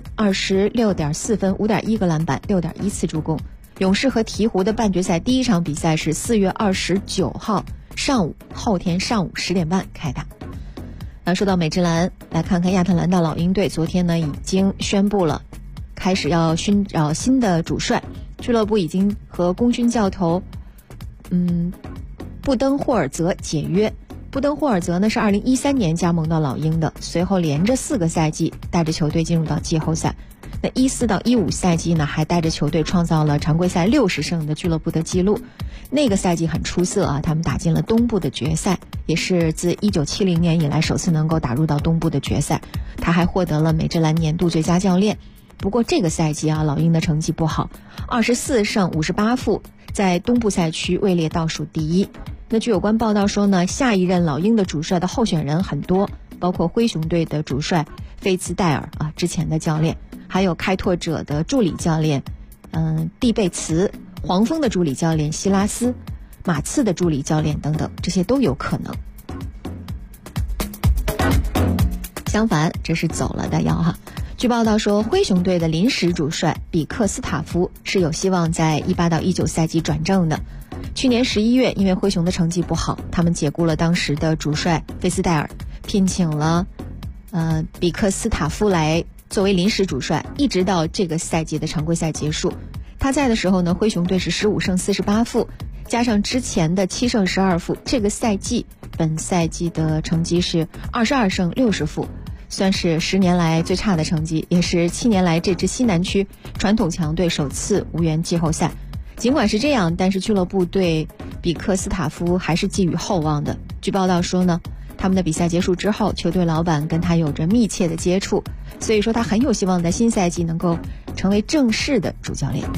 26.4分、5.1个篮板、6.1次助攻。勇士和鹈鹕的半决赛第1场比赛是4月29号上午，后天上午10点半开打。说到美职篮，来看看亚特兰大老鹰队昨天呢已经宣布了开始要寻找新的主帅，俱乐部已经和功勋教头布登霍尔泽解约。布登霍尔泽呢是2013年加盟到老鹰的，随后连着4个赛季带着球队进入到季后赛。那14到15赛季呢，还带着球队创造了常规赛60胜的俱乐部的记录。那个赛季很出色他们打进了东部的决赛，也是自1970年以来首次能够打入到东部的决赛。他还获得了美职篮年度最佳教练。不过这个赛季老鹰的成绩不好，24胜58负，在东部赛区位列倒数第1。那据有关报道说呢，下一任老鹰的主帅的候选人很多，包括灰熊队的主帅费兹戴尔之前的教练，还有开拓者的助理教练蒂贝茨，黄蜂的助理教练希拉斯，马刺的助理教练等等，这些都有可能。 相反，这是走了的药哈。据报道说，灰熊队的临时主帅比克斯塔夫是有希望在18到19赛季转正的。去年11月，因为灰熊的成绩不好，他们解雇了当时的主帅费斯戴尔，聘请了比克斯塔夫来作为临时主帅，一直到这个赛季的常规赛结束。他在的时候呢，灰熊队是15胜48负，加上之前的7胜12负，这个赛季本赛季的成绩是22胜60负，算是10年来最差的成绩，也是7年来这支西南区传统强队首次无缘季后赛。尽管是这样，但是俱乐部对比克斯塔夫还是寄予厚望的。据报道说呢，他们的比赛结束之后，球队老板跟他有着密切的接触，所以说他很有希望在新赛季能够成为正式的主教练。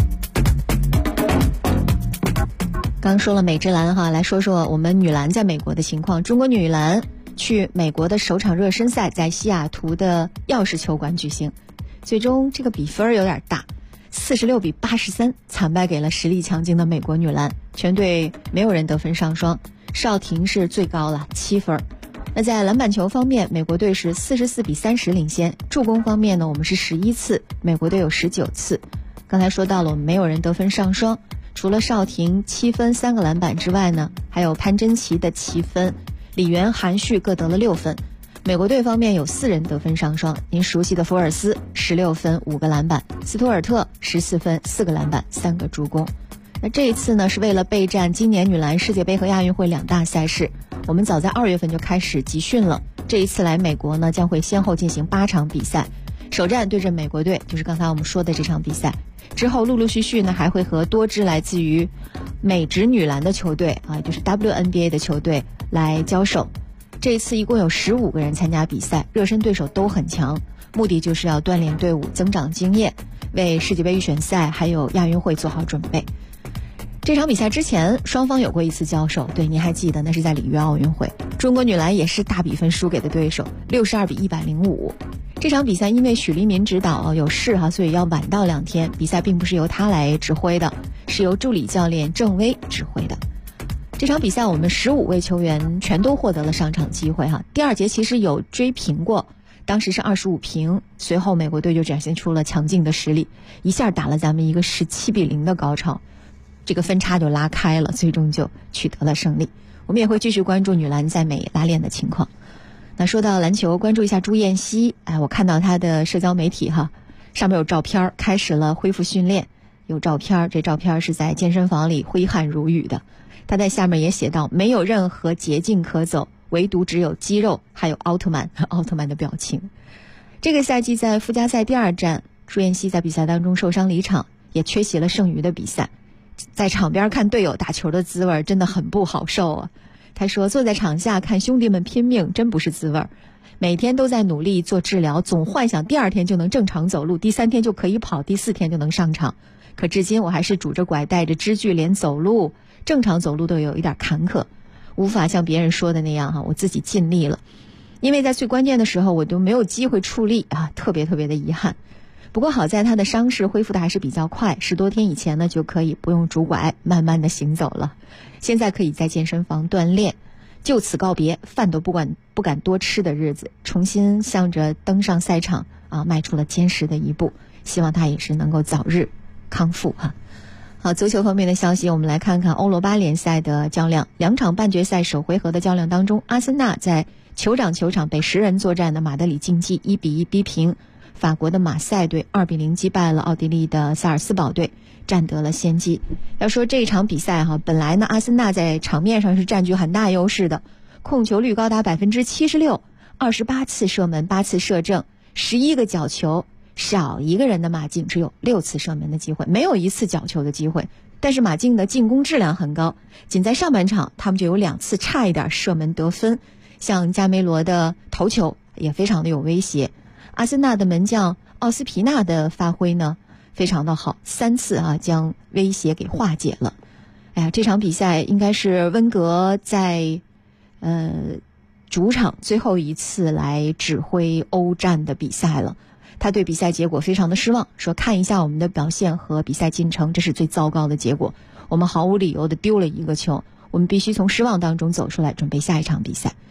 刚说了美职篮哈，来说说我们女篮在美国的情况。中国女篮去美国的首场热身赛在西雅图的钥匙球馆举行，最终这个比分有点大，46比83惨败给了实力强劲的美国女篮，全队没有人得分上双，邵婷是最高了7分。那在篮板球方面，美国队是44比30领先，助攻方面呢，我们是11次，美国队有19次。刚才说到了我们没有人得分上双，除了邵婷7分3个篮板之外呢，还有潘珍奇的7分，李媛、韩旭各得了6分。美国队方面有4人得分上双，您熟悉的福尔斯16分5个篮板，斯图尔特14分4个篮板3个助攻。那这一次呢，是为了备战今年女篮世界杯和亚运会2大赛事，我们早在2月份就开始集训了。这一次来美国呢，将会先后进行8场比赛，首战对阵美国队，就是刚才我们说的这场比赛。之后陆陆续续呢，还会和多支来自于美职女篮的球队啊，就是 WNBA 的球队来交手。这一次一共有15个人参加比赛，热身对手都很强，目的就是要锻炼队伍，增长经验，为世界杯预选赛还有亚运会做好准备。这场比赛之前双方有过一次交手，对，您还记得，那是在里约奥运会，中国女篮也是大比分输给的对手，62比105。这场比赛因为许黎民指导有事所以要晚到2天，比赛并不是由他来指挥的，是由助理教练郑薇指挥的。这场比赛我们15位球员全都获得了上场机会第二节其实有追平过，当时是25平，随后美国队就展现出了强劲的实力，一下打了咱们一个17比0的高潮，这个分差就拉开了，最终就取得了胜利。我们也会继续关注女篮在美拉练的情况。那说到篮球，关注一下朱彦希，我看到她的社交媒体上面有照片，开始了恢复训练，有照片，这照片是在健身房里挥汗如雨的。她在下面也写道，没有任何捷径可走，唯独只有肌肉，还有奥特曼的表情。这个赛季在附加赛第2战，朱彦希在比赛当中受伤离场，也缺席了剩余的比赛。在场边看队友打球的滋味真的很不好受啊。他说，坐在场下看兄弟们拼命真不是滋味，每天都在努力做治疗，总幻想第2天就能正常走路，第3天就可以跑，第4天就能上场，可至今我还是拄着拐带着支具，连走路正常走路都有一点坎坷，无法像别人说的那样我自己尽力了，因为在最关键的时候我都没有机会出力特别的遗憾。不过好在他的伤势恢复的还是比较快，10多天以前呢就可以不用拄拐慢慢的行走了，现在可以在健身房锻炼，就此告别饭都不敢多吃的日子，重新向着登上赛场迈出了坚实的一步，希望他也是能够早日康复好，足球方面的消息，我们来看看欧罗巴联赛的较量。2场半决赛首回合的较量当中，阿森纳在酋长球场被10人作战的马德里竞技1比1逼平法国的马赛队，2比0击败了奥地利的萨尔斯堡队，占得了先机。要说这场比赛本来呢阿森纳在场面上是占据很大优势的，控球率高达 76%， 28次射门8次射正，11个角球，少一个人的马竞只有6次射门的机会，没有1次角球的机会。但是马竞的进攻质量很高，仅在上半场他们就有2次差一点射门得分，像加梅罗的头球也非常的有威胁。阿森纳的门将奥斯皮纳的发挥呢非常的好，3次将威胁给化解了。这场比赛应该是温格在主场最后一次来指挥欧战的比赛了，他对比赛结果非常的失望，说看一下我们的表现和比赛进程，这是最糟糕的结果，我们毫无理由的丢了1个球，我们必须从失望当中走出来，准备下一场比赛。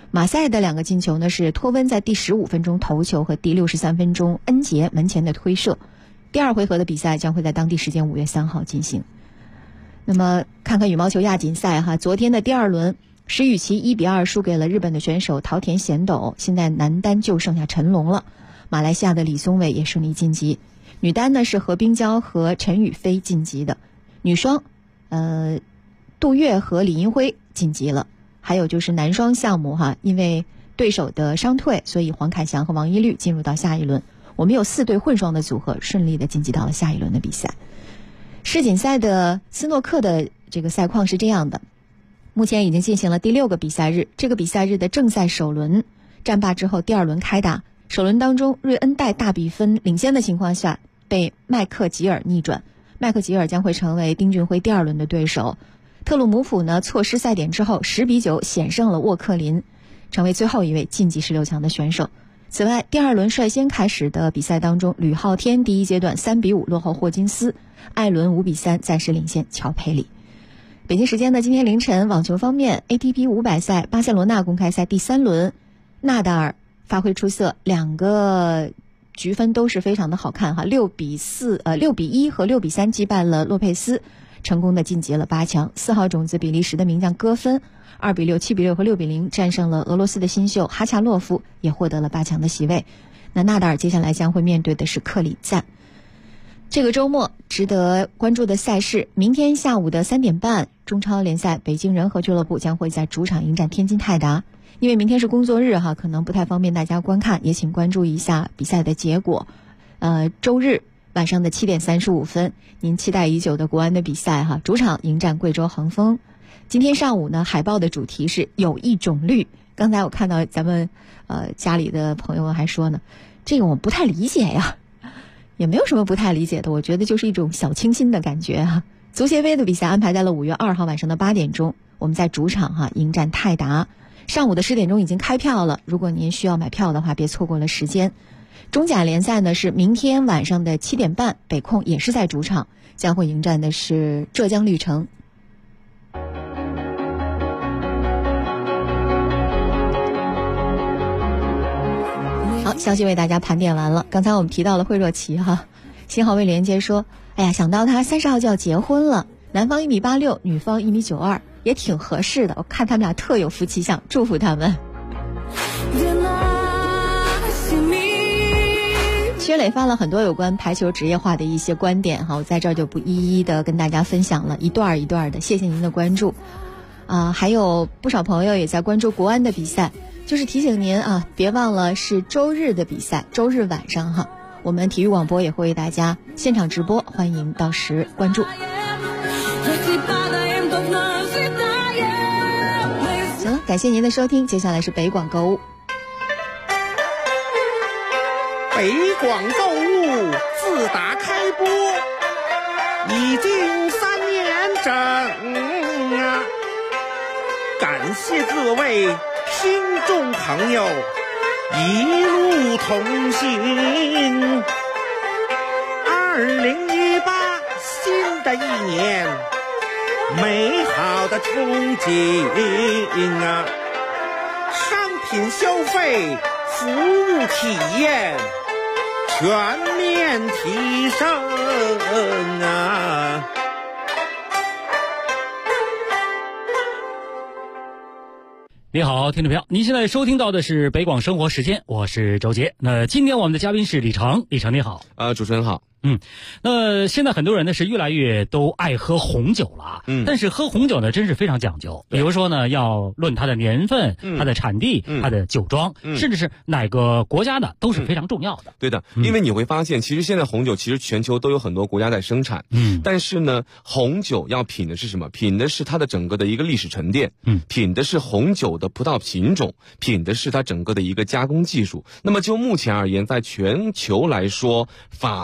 马赛的2个进球呢是托温在第15分钟头球和第63分钟恩杰门前的推射。第2回合的比赛将会在当地时间5月3号进行。那么看看羽毛球亚锦赛哈，昨天的第2轮，石宇奇1-2输给了日本的选手桃田贤斗，现在男单就剩下陈龙了。马来西亚的李松伟也顺利晋级。女单呢是何冰娇和陈雨菲晋级的，女双杜月和李银辉晋级了。还有就是男双项目哈，因为对手的伤退，所以黄凯翔和王一律进入到下一轮。我们有4对混双的组合顺利的晋级到了下一轮的比赛。世锦赛的斯诺克的这个赛况是这样的，目前已经进行了第6个比赛日。这个比赛日的正赛首轮战罢之后，第2轮开打。首轮当中，瑞恩戴大比分领先的情况下被麦克吉尔逆转，麦克吉尔将会成为丁俊晖第2轮的对手。特鲁姆普呢错失赛点之后10-9险胜了沃克林，成为最后一位晋级16强的选手。此外，第2轮率先开始的比赛当中，吕浩天第一阶段3-5落后霍金斯，艾伦5-3暂时领先乔佩里。北京时间的今天凌晨，网球方面 ATP 500赛巴塞罗那公开赛第3轮，纳达尔发挥出色，2个局分都是非常的好看哈，6-1和6-3击败了洛佩斯，成功的晋级了8强。4号种子比利时的名将戈芬2-6、7-6和6-0战胜了俄罗斯的新秀哈恰洛夫，也获得了8强的席位。那纳达尔接下来将会面对的是克里赞。这个周末值得关注的赛事，明天下午的3点半，中超联赛北京人和俱乐部将会在主场迎战天津泰达。因为明天是工作日哈，可能不太方便大家观看，也请关注一下比赛的结果。周日晚上的7点35分，您期待已久的国安的比赛哈，主场迎战贵州恒丰。今天上午呢，海报的主题是有一种绿。刚才我看到咱们家里的朋友们还说呢，这个我不太理解呀，也没有什么不太理解的，我觉得就是一种小清新的感觉哈。足协杯的比赛安排在了5月2号晚上的8点钟，我们在主场哈迎战泰达。上午的10点钟已经开票了，如果您需要买票的话，别错过了时间。中甲联赛呢是明天晚上的7点半，北控也是在主场，将会迎战的是浙江绿城。好，消息为大家盘点完了。刚才我们提到了惠若琪哈，新华卫连接说，哎呀，想到她30号就要结婚了，男方1.86米，女方1.92米，也挺合适的。我看他们俩特有夫妻相，祝福他们。薛磊发了很多有关排球职业化的一些观点哈，我在这儿就不一一的跟大家分享了，一段一段的，谢谢您的关注。还有不少朋友也在关注国安的比赛，就是提醒您啊，别忘了是周日的比赛，周日晚上哈，我们体育广播也会为大家现场直播，欢迎到时关注。行了，感谢您的收听，接下来是北广购物。 北广购物自打开播已经3年整啊，感谢各位听众朋友一路同行。2018新的一年，美好的憧憬啊，商品消费，服务体验全面提升啊！ 你好，听众朋友，您现在收听到的是北广生活时间，我是周杰。那今天我们的嘉宾是李成，李成你好。 主持人好。 那现在很多人呢是越来越都爱喝红酒了，但是喝红酒呢真是非常讲究，比如说呢要论它的年份、它的产地、它的酒庄，甚至是哪个国家的都是非常重要的。 对的，因为你会发现，其实现在红酒其实全球都有很多国家在生产，但是呢，红酒要品的是什么？品的是它的整个的一个历史沉淀，品的是红酒的葡萄品种，品的是它整个的一个加工技术。那么就目前而言，在全球来说，法国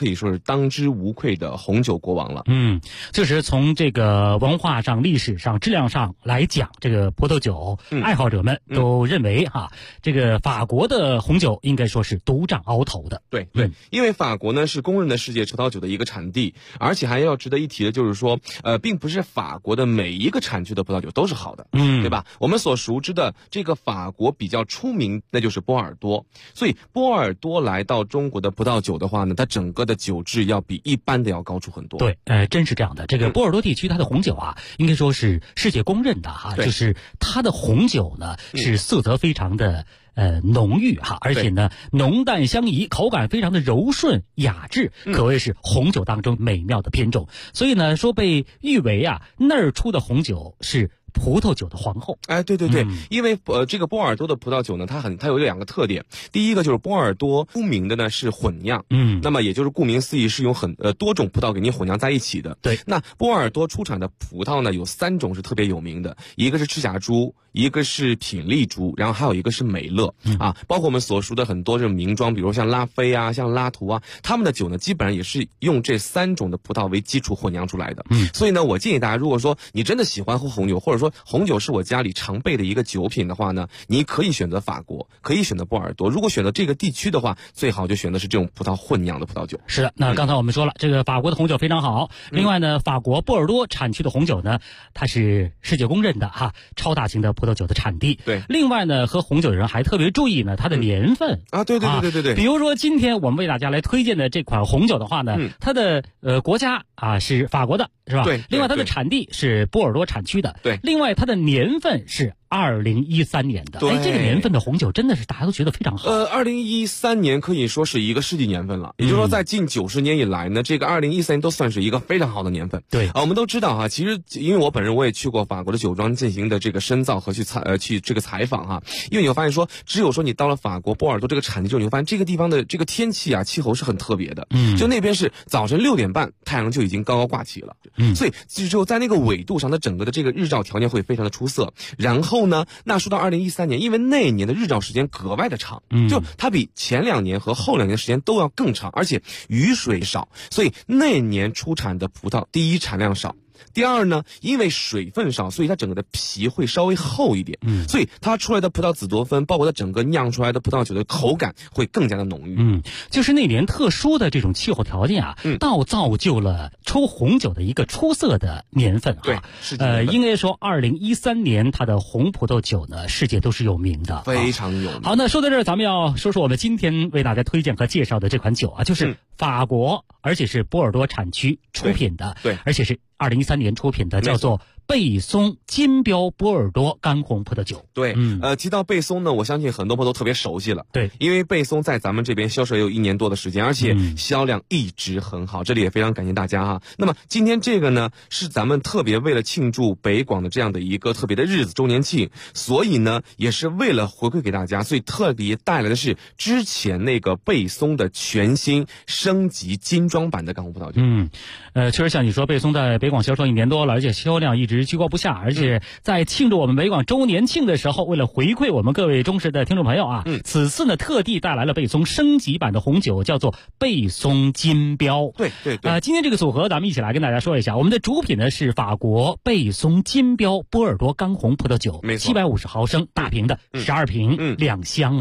可以说是当之无愧的红酒国王了。 确实从这个文化上、历史上、质量上来讲，这个葡萄酒爱好者们都认为这个法国的红酒应该说是独占鳌头的。 对，因为法国呢是公认的世界葡萄酒的一个产地，而且还要值得一提的就是说，并不是法国的每一个产区的葡萄酒都是好的，对吧？我们所熟知的这个法国比较出名，那就是波尔多。所以波尔多来到中国的葡萄酒的话呢，它整个的酒质要比一般的要高出很多。 对，真是这样的。这个波尔多地区它的红酒应该说是世界公认的就是它的红酒呢是色泽非常的浓郁而且呢浓淡相宜，口感非常的柔顺雅致，可谓是红酒当中美妙的品种。所以呢说被誉为那儿出的红酒是葡萄酒的皇后。 对，因为这个波尔多的葡萄酒呢，它有两个特点。第一个就是波尔多出名的呢是混酿，那么也就是顾名思义是用多种葡萄给你混酿在一起的。 对， 那波尔多出产的葡萄呢有3种是特别有名的，一个是赤霞珠，一个是品丽珠，然后还有一个是美乐包括我们所熟的很多这种名庄，比如像拉菲像拉图他们的酒呢基本上也是用这3种的葡萄为基础混酿出来的。所以呢我建议大家，如果说你真的喜欢喝红酒，或者说红酒是我家里常备的一个酒品的话呢，你可以选择法国，可以选择波尔多。如果选择这个地区的话，最好就选的是这种葡萄混酿的葡萄酒。 是的，那刚才我们说了，这个法国的红酒非常好。另外呢，法国波尔多产区的红酒呢，它是世界公认的超大型的葡萄酒的产地。 对。 另外呢，喝红酒的人还特别注意呢它的年份对。 比如说今天我们为大家来推荐的这款红酒的话呢，它的国家是法国的，是吧？ 对。 另外它的产地是波尔多产区的。 对。 另外它的年份是2013年的。 对， 这个年份的红酒真的是大家都觉得非常好。 2013年可以说是一个世纪年份了，也就是说在近90年以来呢，这个2013年都算是一个非常好的年份。 对我们都知道其实因为我本人我也去过法国的酒庄进行的这个深造和去这个采访因为你会发现说，只有说你到了法国波尔多这个产地之后，你会发现这个地方的这个天气气候是很特别的。就那边是早晨6点半太阳就已经高高挂起了。所以只有在那个纬度上的整个的这个日照条件会非常的出色。然后呢，那说到2013年，因为那一年的日照时间格外的长，就它比前2年和后2年的时间都要更长，而且雨水少，所以那年出产的葡萄，第一产量少。第二呢，因为水分少，所以它整个的皮会稍微厚一点，所以它出来的葡萄紫多酚，包括它整个酿出来的葡萄酒的口感会更加的浓郁。 就是那年特殊的这种气候条件造就了出红酒的一个出色的年份。 对， 应该说2013年它的红葡萄酒呢，世界都是有名的， 非常有名。 好，那说到这儿，咱们要说说我们今天为大家推荐和介绍的这款酒就是法国，而且是波尔多产区出品的， 对， 而且是2013年出品的，叫做贝松金标波尔多干红葡萄酒。 对，提到贝松呢，我相信很多朋友都特别熟悉了。 对， 因为贝松在咱们这边销售也有1年多的时间，而且销量一直很好，这里也非常感谢大家那么今天这个呢，是咱们特别为了庆祝北广的这样的一个特别的日子周年庆，所以呢，也是为了回馈给大家，所以特别带来的是之前那个贝松的全新升级精装版的干红葡萄酒。 确实像你说，贝松在北广销售1年多了，而且销量一直居高不下，而且在庆祝我们北广周年庆的时候，为了回馈我们各位忠实的听众朋友此次呢特地带来了贝松升级版的红酒，叫做贝松金标。 对， 今天这个组合咱们一起来跟大家说一下，我们的主品呢是法国贝松金标波尔多干红葡萄酒， 没错 ，750毫升大瓶的12瓶，2箱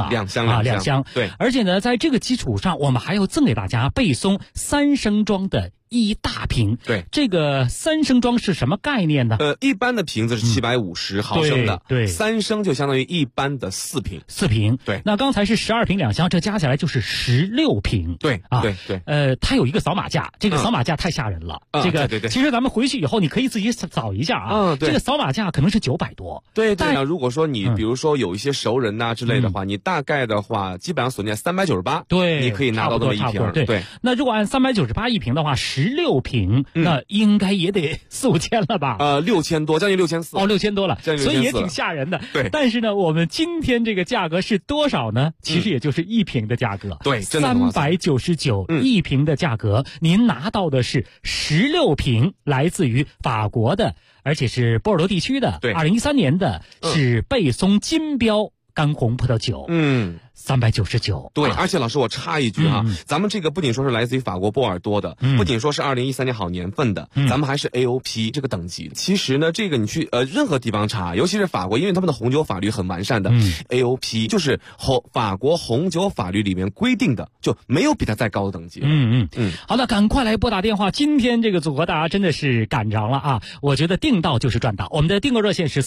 2箱。对， 而且呢，在这个基础上，我们还要赠给大家贝松3升装的1大瓶。 对， 这个3升装是什么概念呢？ 一般的瓶子是750毫升的， 对 ，3升就相当于一般的4瓶。对， 那刚才是12瓶2箱，这加起来就是16瓶。 对， 它有一个扫码架，这个扫码架太吓人了。这个对， 其实咱们回去以后你可以自己扫一下这个扫码架可能是900多。 对，但如果说你比如说有一些熟人之类的话，你大概的话基本上锁定在398， 对， 你可以拿到这么一瓶。对， 那如果按398一瓶的话，16瓶，那应该也得4-5千了吧 ？6000多，将近6400。 6000多了，所以也挺吓人的。 对， 但是呢，我们今天这个价格是多少呢？其实也就是1瓶的价格。 对，真的 399一瓶的价格，您拿到的是16瓶，来自于法国的，而且是波尔多地区的，2013年的，是贝松金标干红葡萄酒。 399。 对，而且老师我插一句哈，咱们这个不仅说是来自于法国波尔多的，不仅说是2013年好年份的，咱们还是 AOP 这个等级。其实呢，这个你去任何地方查，尤其是法国，因为他们的红酒法律很完善的，AOP 就是法国红酒法律里面规定的，就没有比它再高的等级。 好的，赶快来拨打电话。今天这个组合大家真的是赶上了啊！我觉得订到就是赚到。我们的订购热线是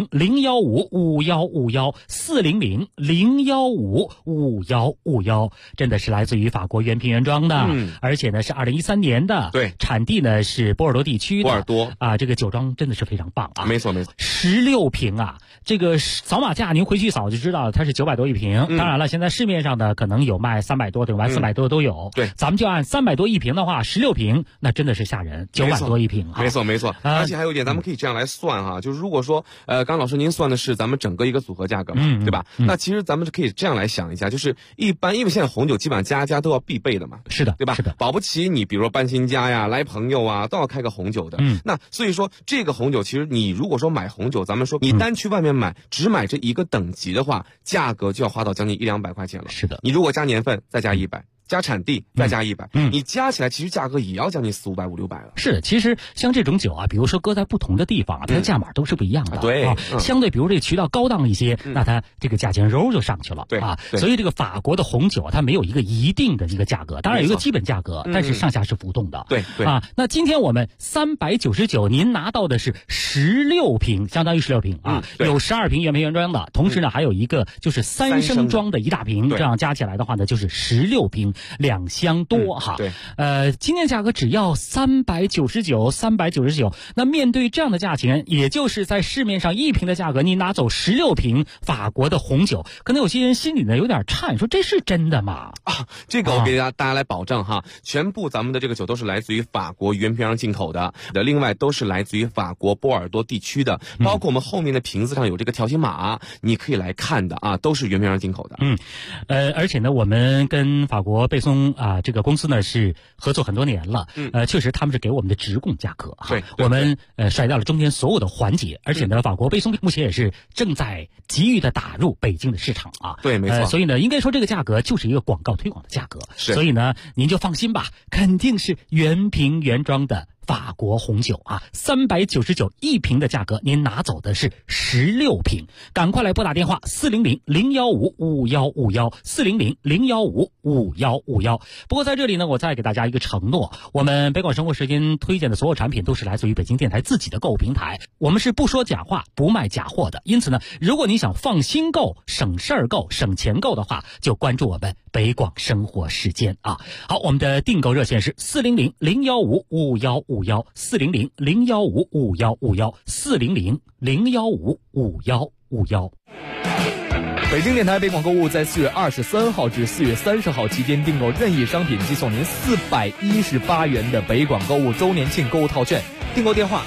400-015-5151，400-015-5151，真的是来自于法国原瓶原装的，而且呢是2013年的， 对， 产地呢是波尔多地区的， 波尔多啊，这个酒庄真的是非常棒啊！ 没错 ，16瓶啊，这个扫码价您回去扫就知道了，它是900多一瓶。当然了，现在市面上的可能有卖300多的，有卖400多的都有。 对， 咱们就按300多一瓶的话，16瓶那真的是吓人，900多一瓶。 没错，而且还有一点，咱们可以这样来算哈，就是如果说刚老师您算的是咱们整个一个组合价格嘛，对吧？那其实咱们是可以这样来想一下，就是一般因为现在红酒基本上家家都要必备的嘛， 是的， 对吧？ 是的， 保不齐你比如说搬新家呀，来朋友啊，都要开个红酒的。那所以说这个红酒，其实你如果说买红酒，咱们说你单去外面买，只买这一个等级的话，价格就要花到将近100-200块钱了。 是的， 你如果加年份再加100。加产地再加100，你加起来其实价格也要将近400-500-600了。 是，其实像这种酒啊，比如说搁在不同的地方啊，它的价码都是不一样的。 对啊，相对比如这个渠道高档一些，那它这个价钱揉就上去了。 对啊，所以这个法国的红酒它没有一个一定的一个价格，当然有一个基本价格，但是上下是浮动的。 对啊，那今天我们399，您拿到的是16瓶，相当于16瓶啊，有12瓶原瓶原装的，同时呢还有一个就是3升装的一大瓶，这样加起来的话呢就是16瓶2箱。多哈， 对， 今天价格只要399，那面对这样的价钱，也就是在市面上一瓶的价格，你拿走16瓶法国的红酒，可能有些人心里呢有点颤，说这是真的吗？ 啊，这个我给大家来保证哈，全部咱们的这个酒都是来自于法国原瓶进口的，另外都是来自于法国波尔多地区的，包括我们后面的瓶子上有这个条形码，你可以来看的啊，都是原瓶进口的。 而且呢，我们跟法国贝松啊这个公司呢是合作很多年了，确实他们是给我们的直供价格哈， 对， 我们甩掉了中间所有的环节，而且呢，法国贝松目前也是正在急于的打入北京的市场啊， 对，没错， 所以呢，应该说这个价格就是一个广告推广的价格，所以呢，您就放心吧，肯定是原瓶原装的法国红酒啊，399一瓶的价格，您拿走的是16瓶，赶快来拨打电话400-015-5151，400-015-5151。不过在这里呢，我再给大家一个承诺，我们北广生活时间推荐的所有产品都是来自于北京电台自己的购物平台，我们是不说假话、不卖假货的。因此呢，如果你想放心购、省事儿购、省钱购的话，就关注我们北广生活时间啊。好，我们的订购热线是400-015-5151，400-015-5151，400-015-5151。 北京电台北广购物在4月23号至4月30号期间订购任意商品即送您418元的北广购物周年庆购物套券。订购电话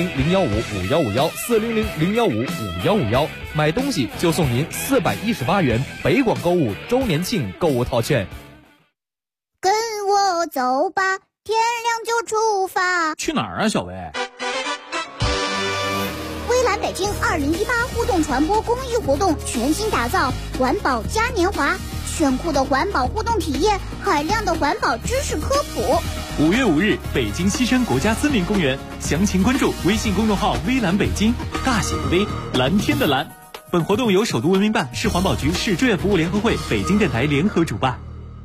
400-015-5151，400-015-5151，买东西就送您418元北广购物周年庆购物套券。 跟我走吧，天亮就出发。 去哪儿啊，小薇？ 微蓝北京2018互动传播公益活动全新打造环保嘉年华，炫酷的环保互动体验，海量的环保知识科普。 5月5日，北京西山国家森林公园，详情关注微信公众号微蓝北京，大写的微，蓝天的蓝。本活动由首都文明办、市环保局、市志愿服务联合会、北京电台联合主办。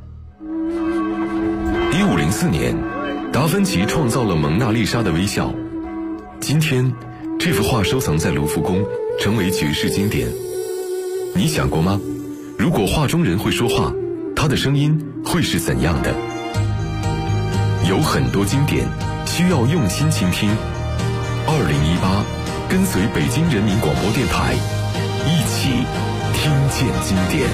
1504年，达芬奇创造了蒙娜丽莎的微笑。今天，这幅画收藏在卢浮宫，成为绝世经典。你想过吗？如果画中人会说话，他的声音会是怎样的？有很多经典需要用心倾听。2018，跟随北京人民广播电台，一起听见经典。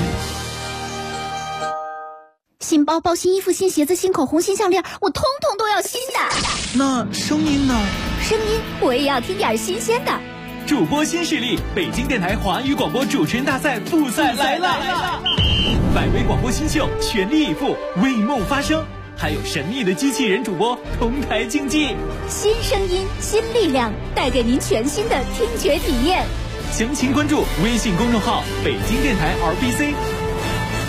新包包、新衣服、新鞋子、新口红、新项链，我通通都要新的。 那声音呢？ 声音我也要听点新鲜的。 主播新势力，北京电台华语广播主持人大赛复赛来了！百位广播新秀全力以赴，为梦发声，还有神秘的机器人主播同台竞技。 新声音，新力量，带给您全新的听觉体验。 详情关注微信公众号北京电台 RBC。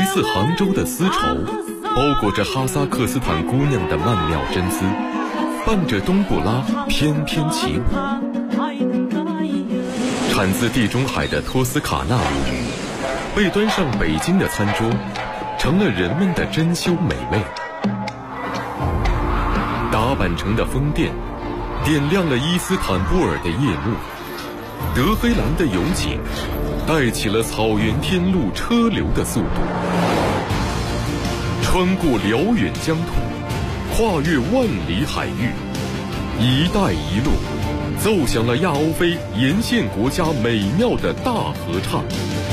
自杭州的丝绸，包裹着哈萨克斯坦姑娘的曼妙真姿，伴着冬不拉翩翩起舞。产自地中海的托斯卡纳米被端上北京的餐桌，成了人们的珍馐美味。打扮成的风电点亮了伊斯坦布尔的夜幕，德黑兰的油井带起了草原天路车流的速度，穿过辽远疆土，跨越万里海域，一带一路奏响了亚欧非沿线国家美妙的大合唱。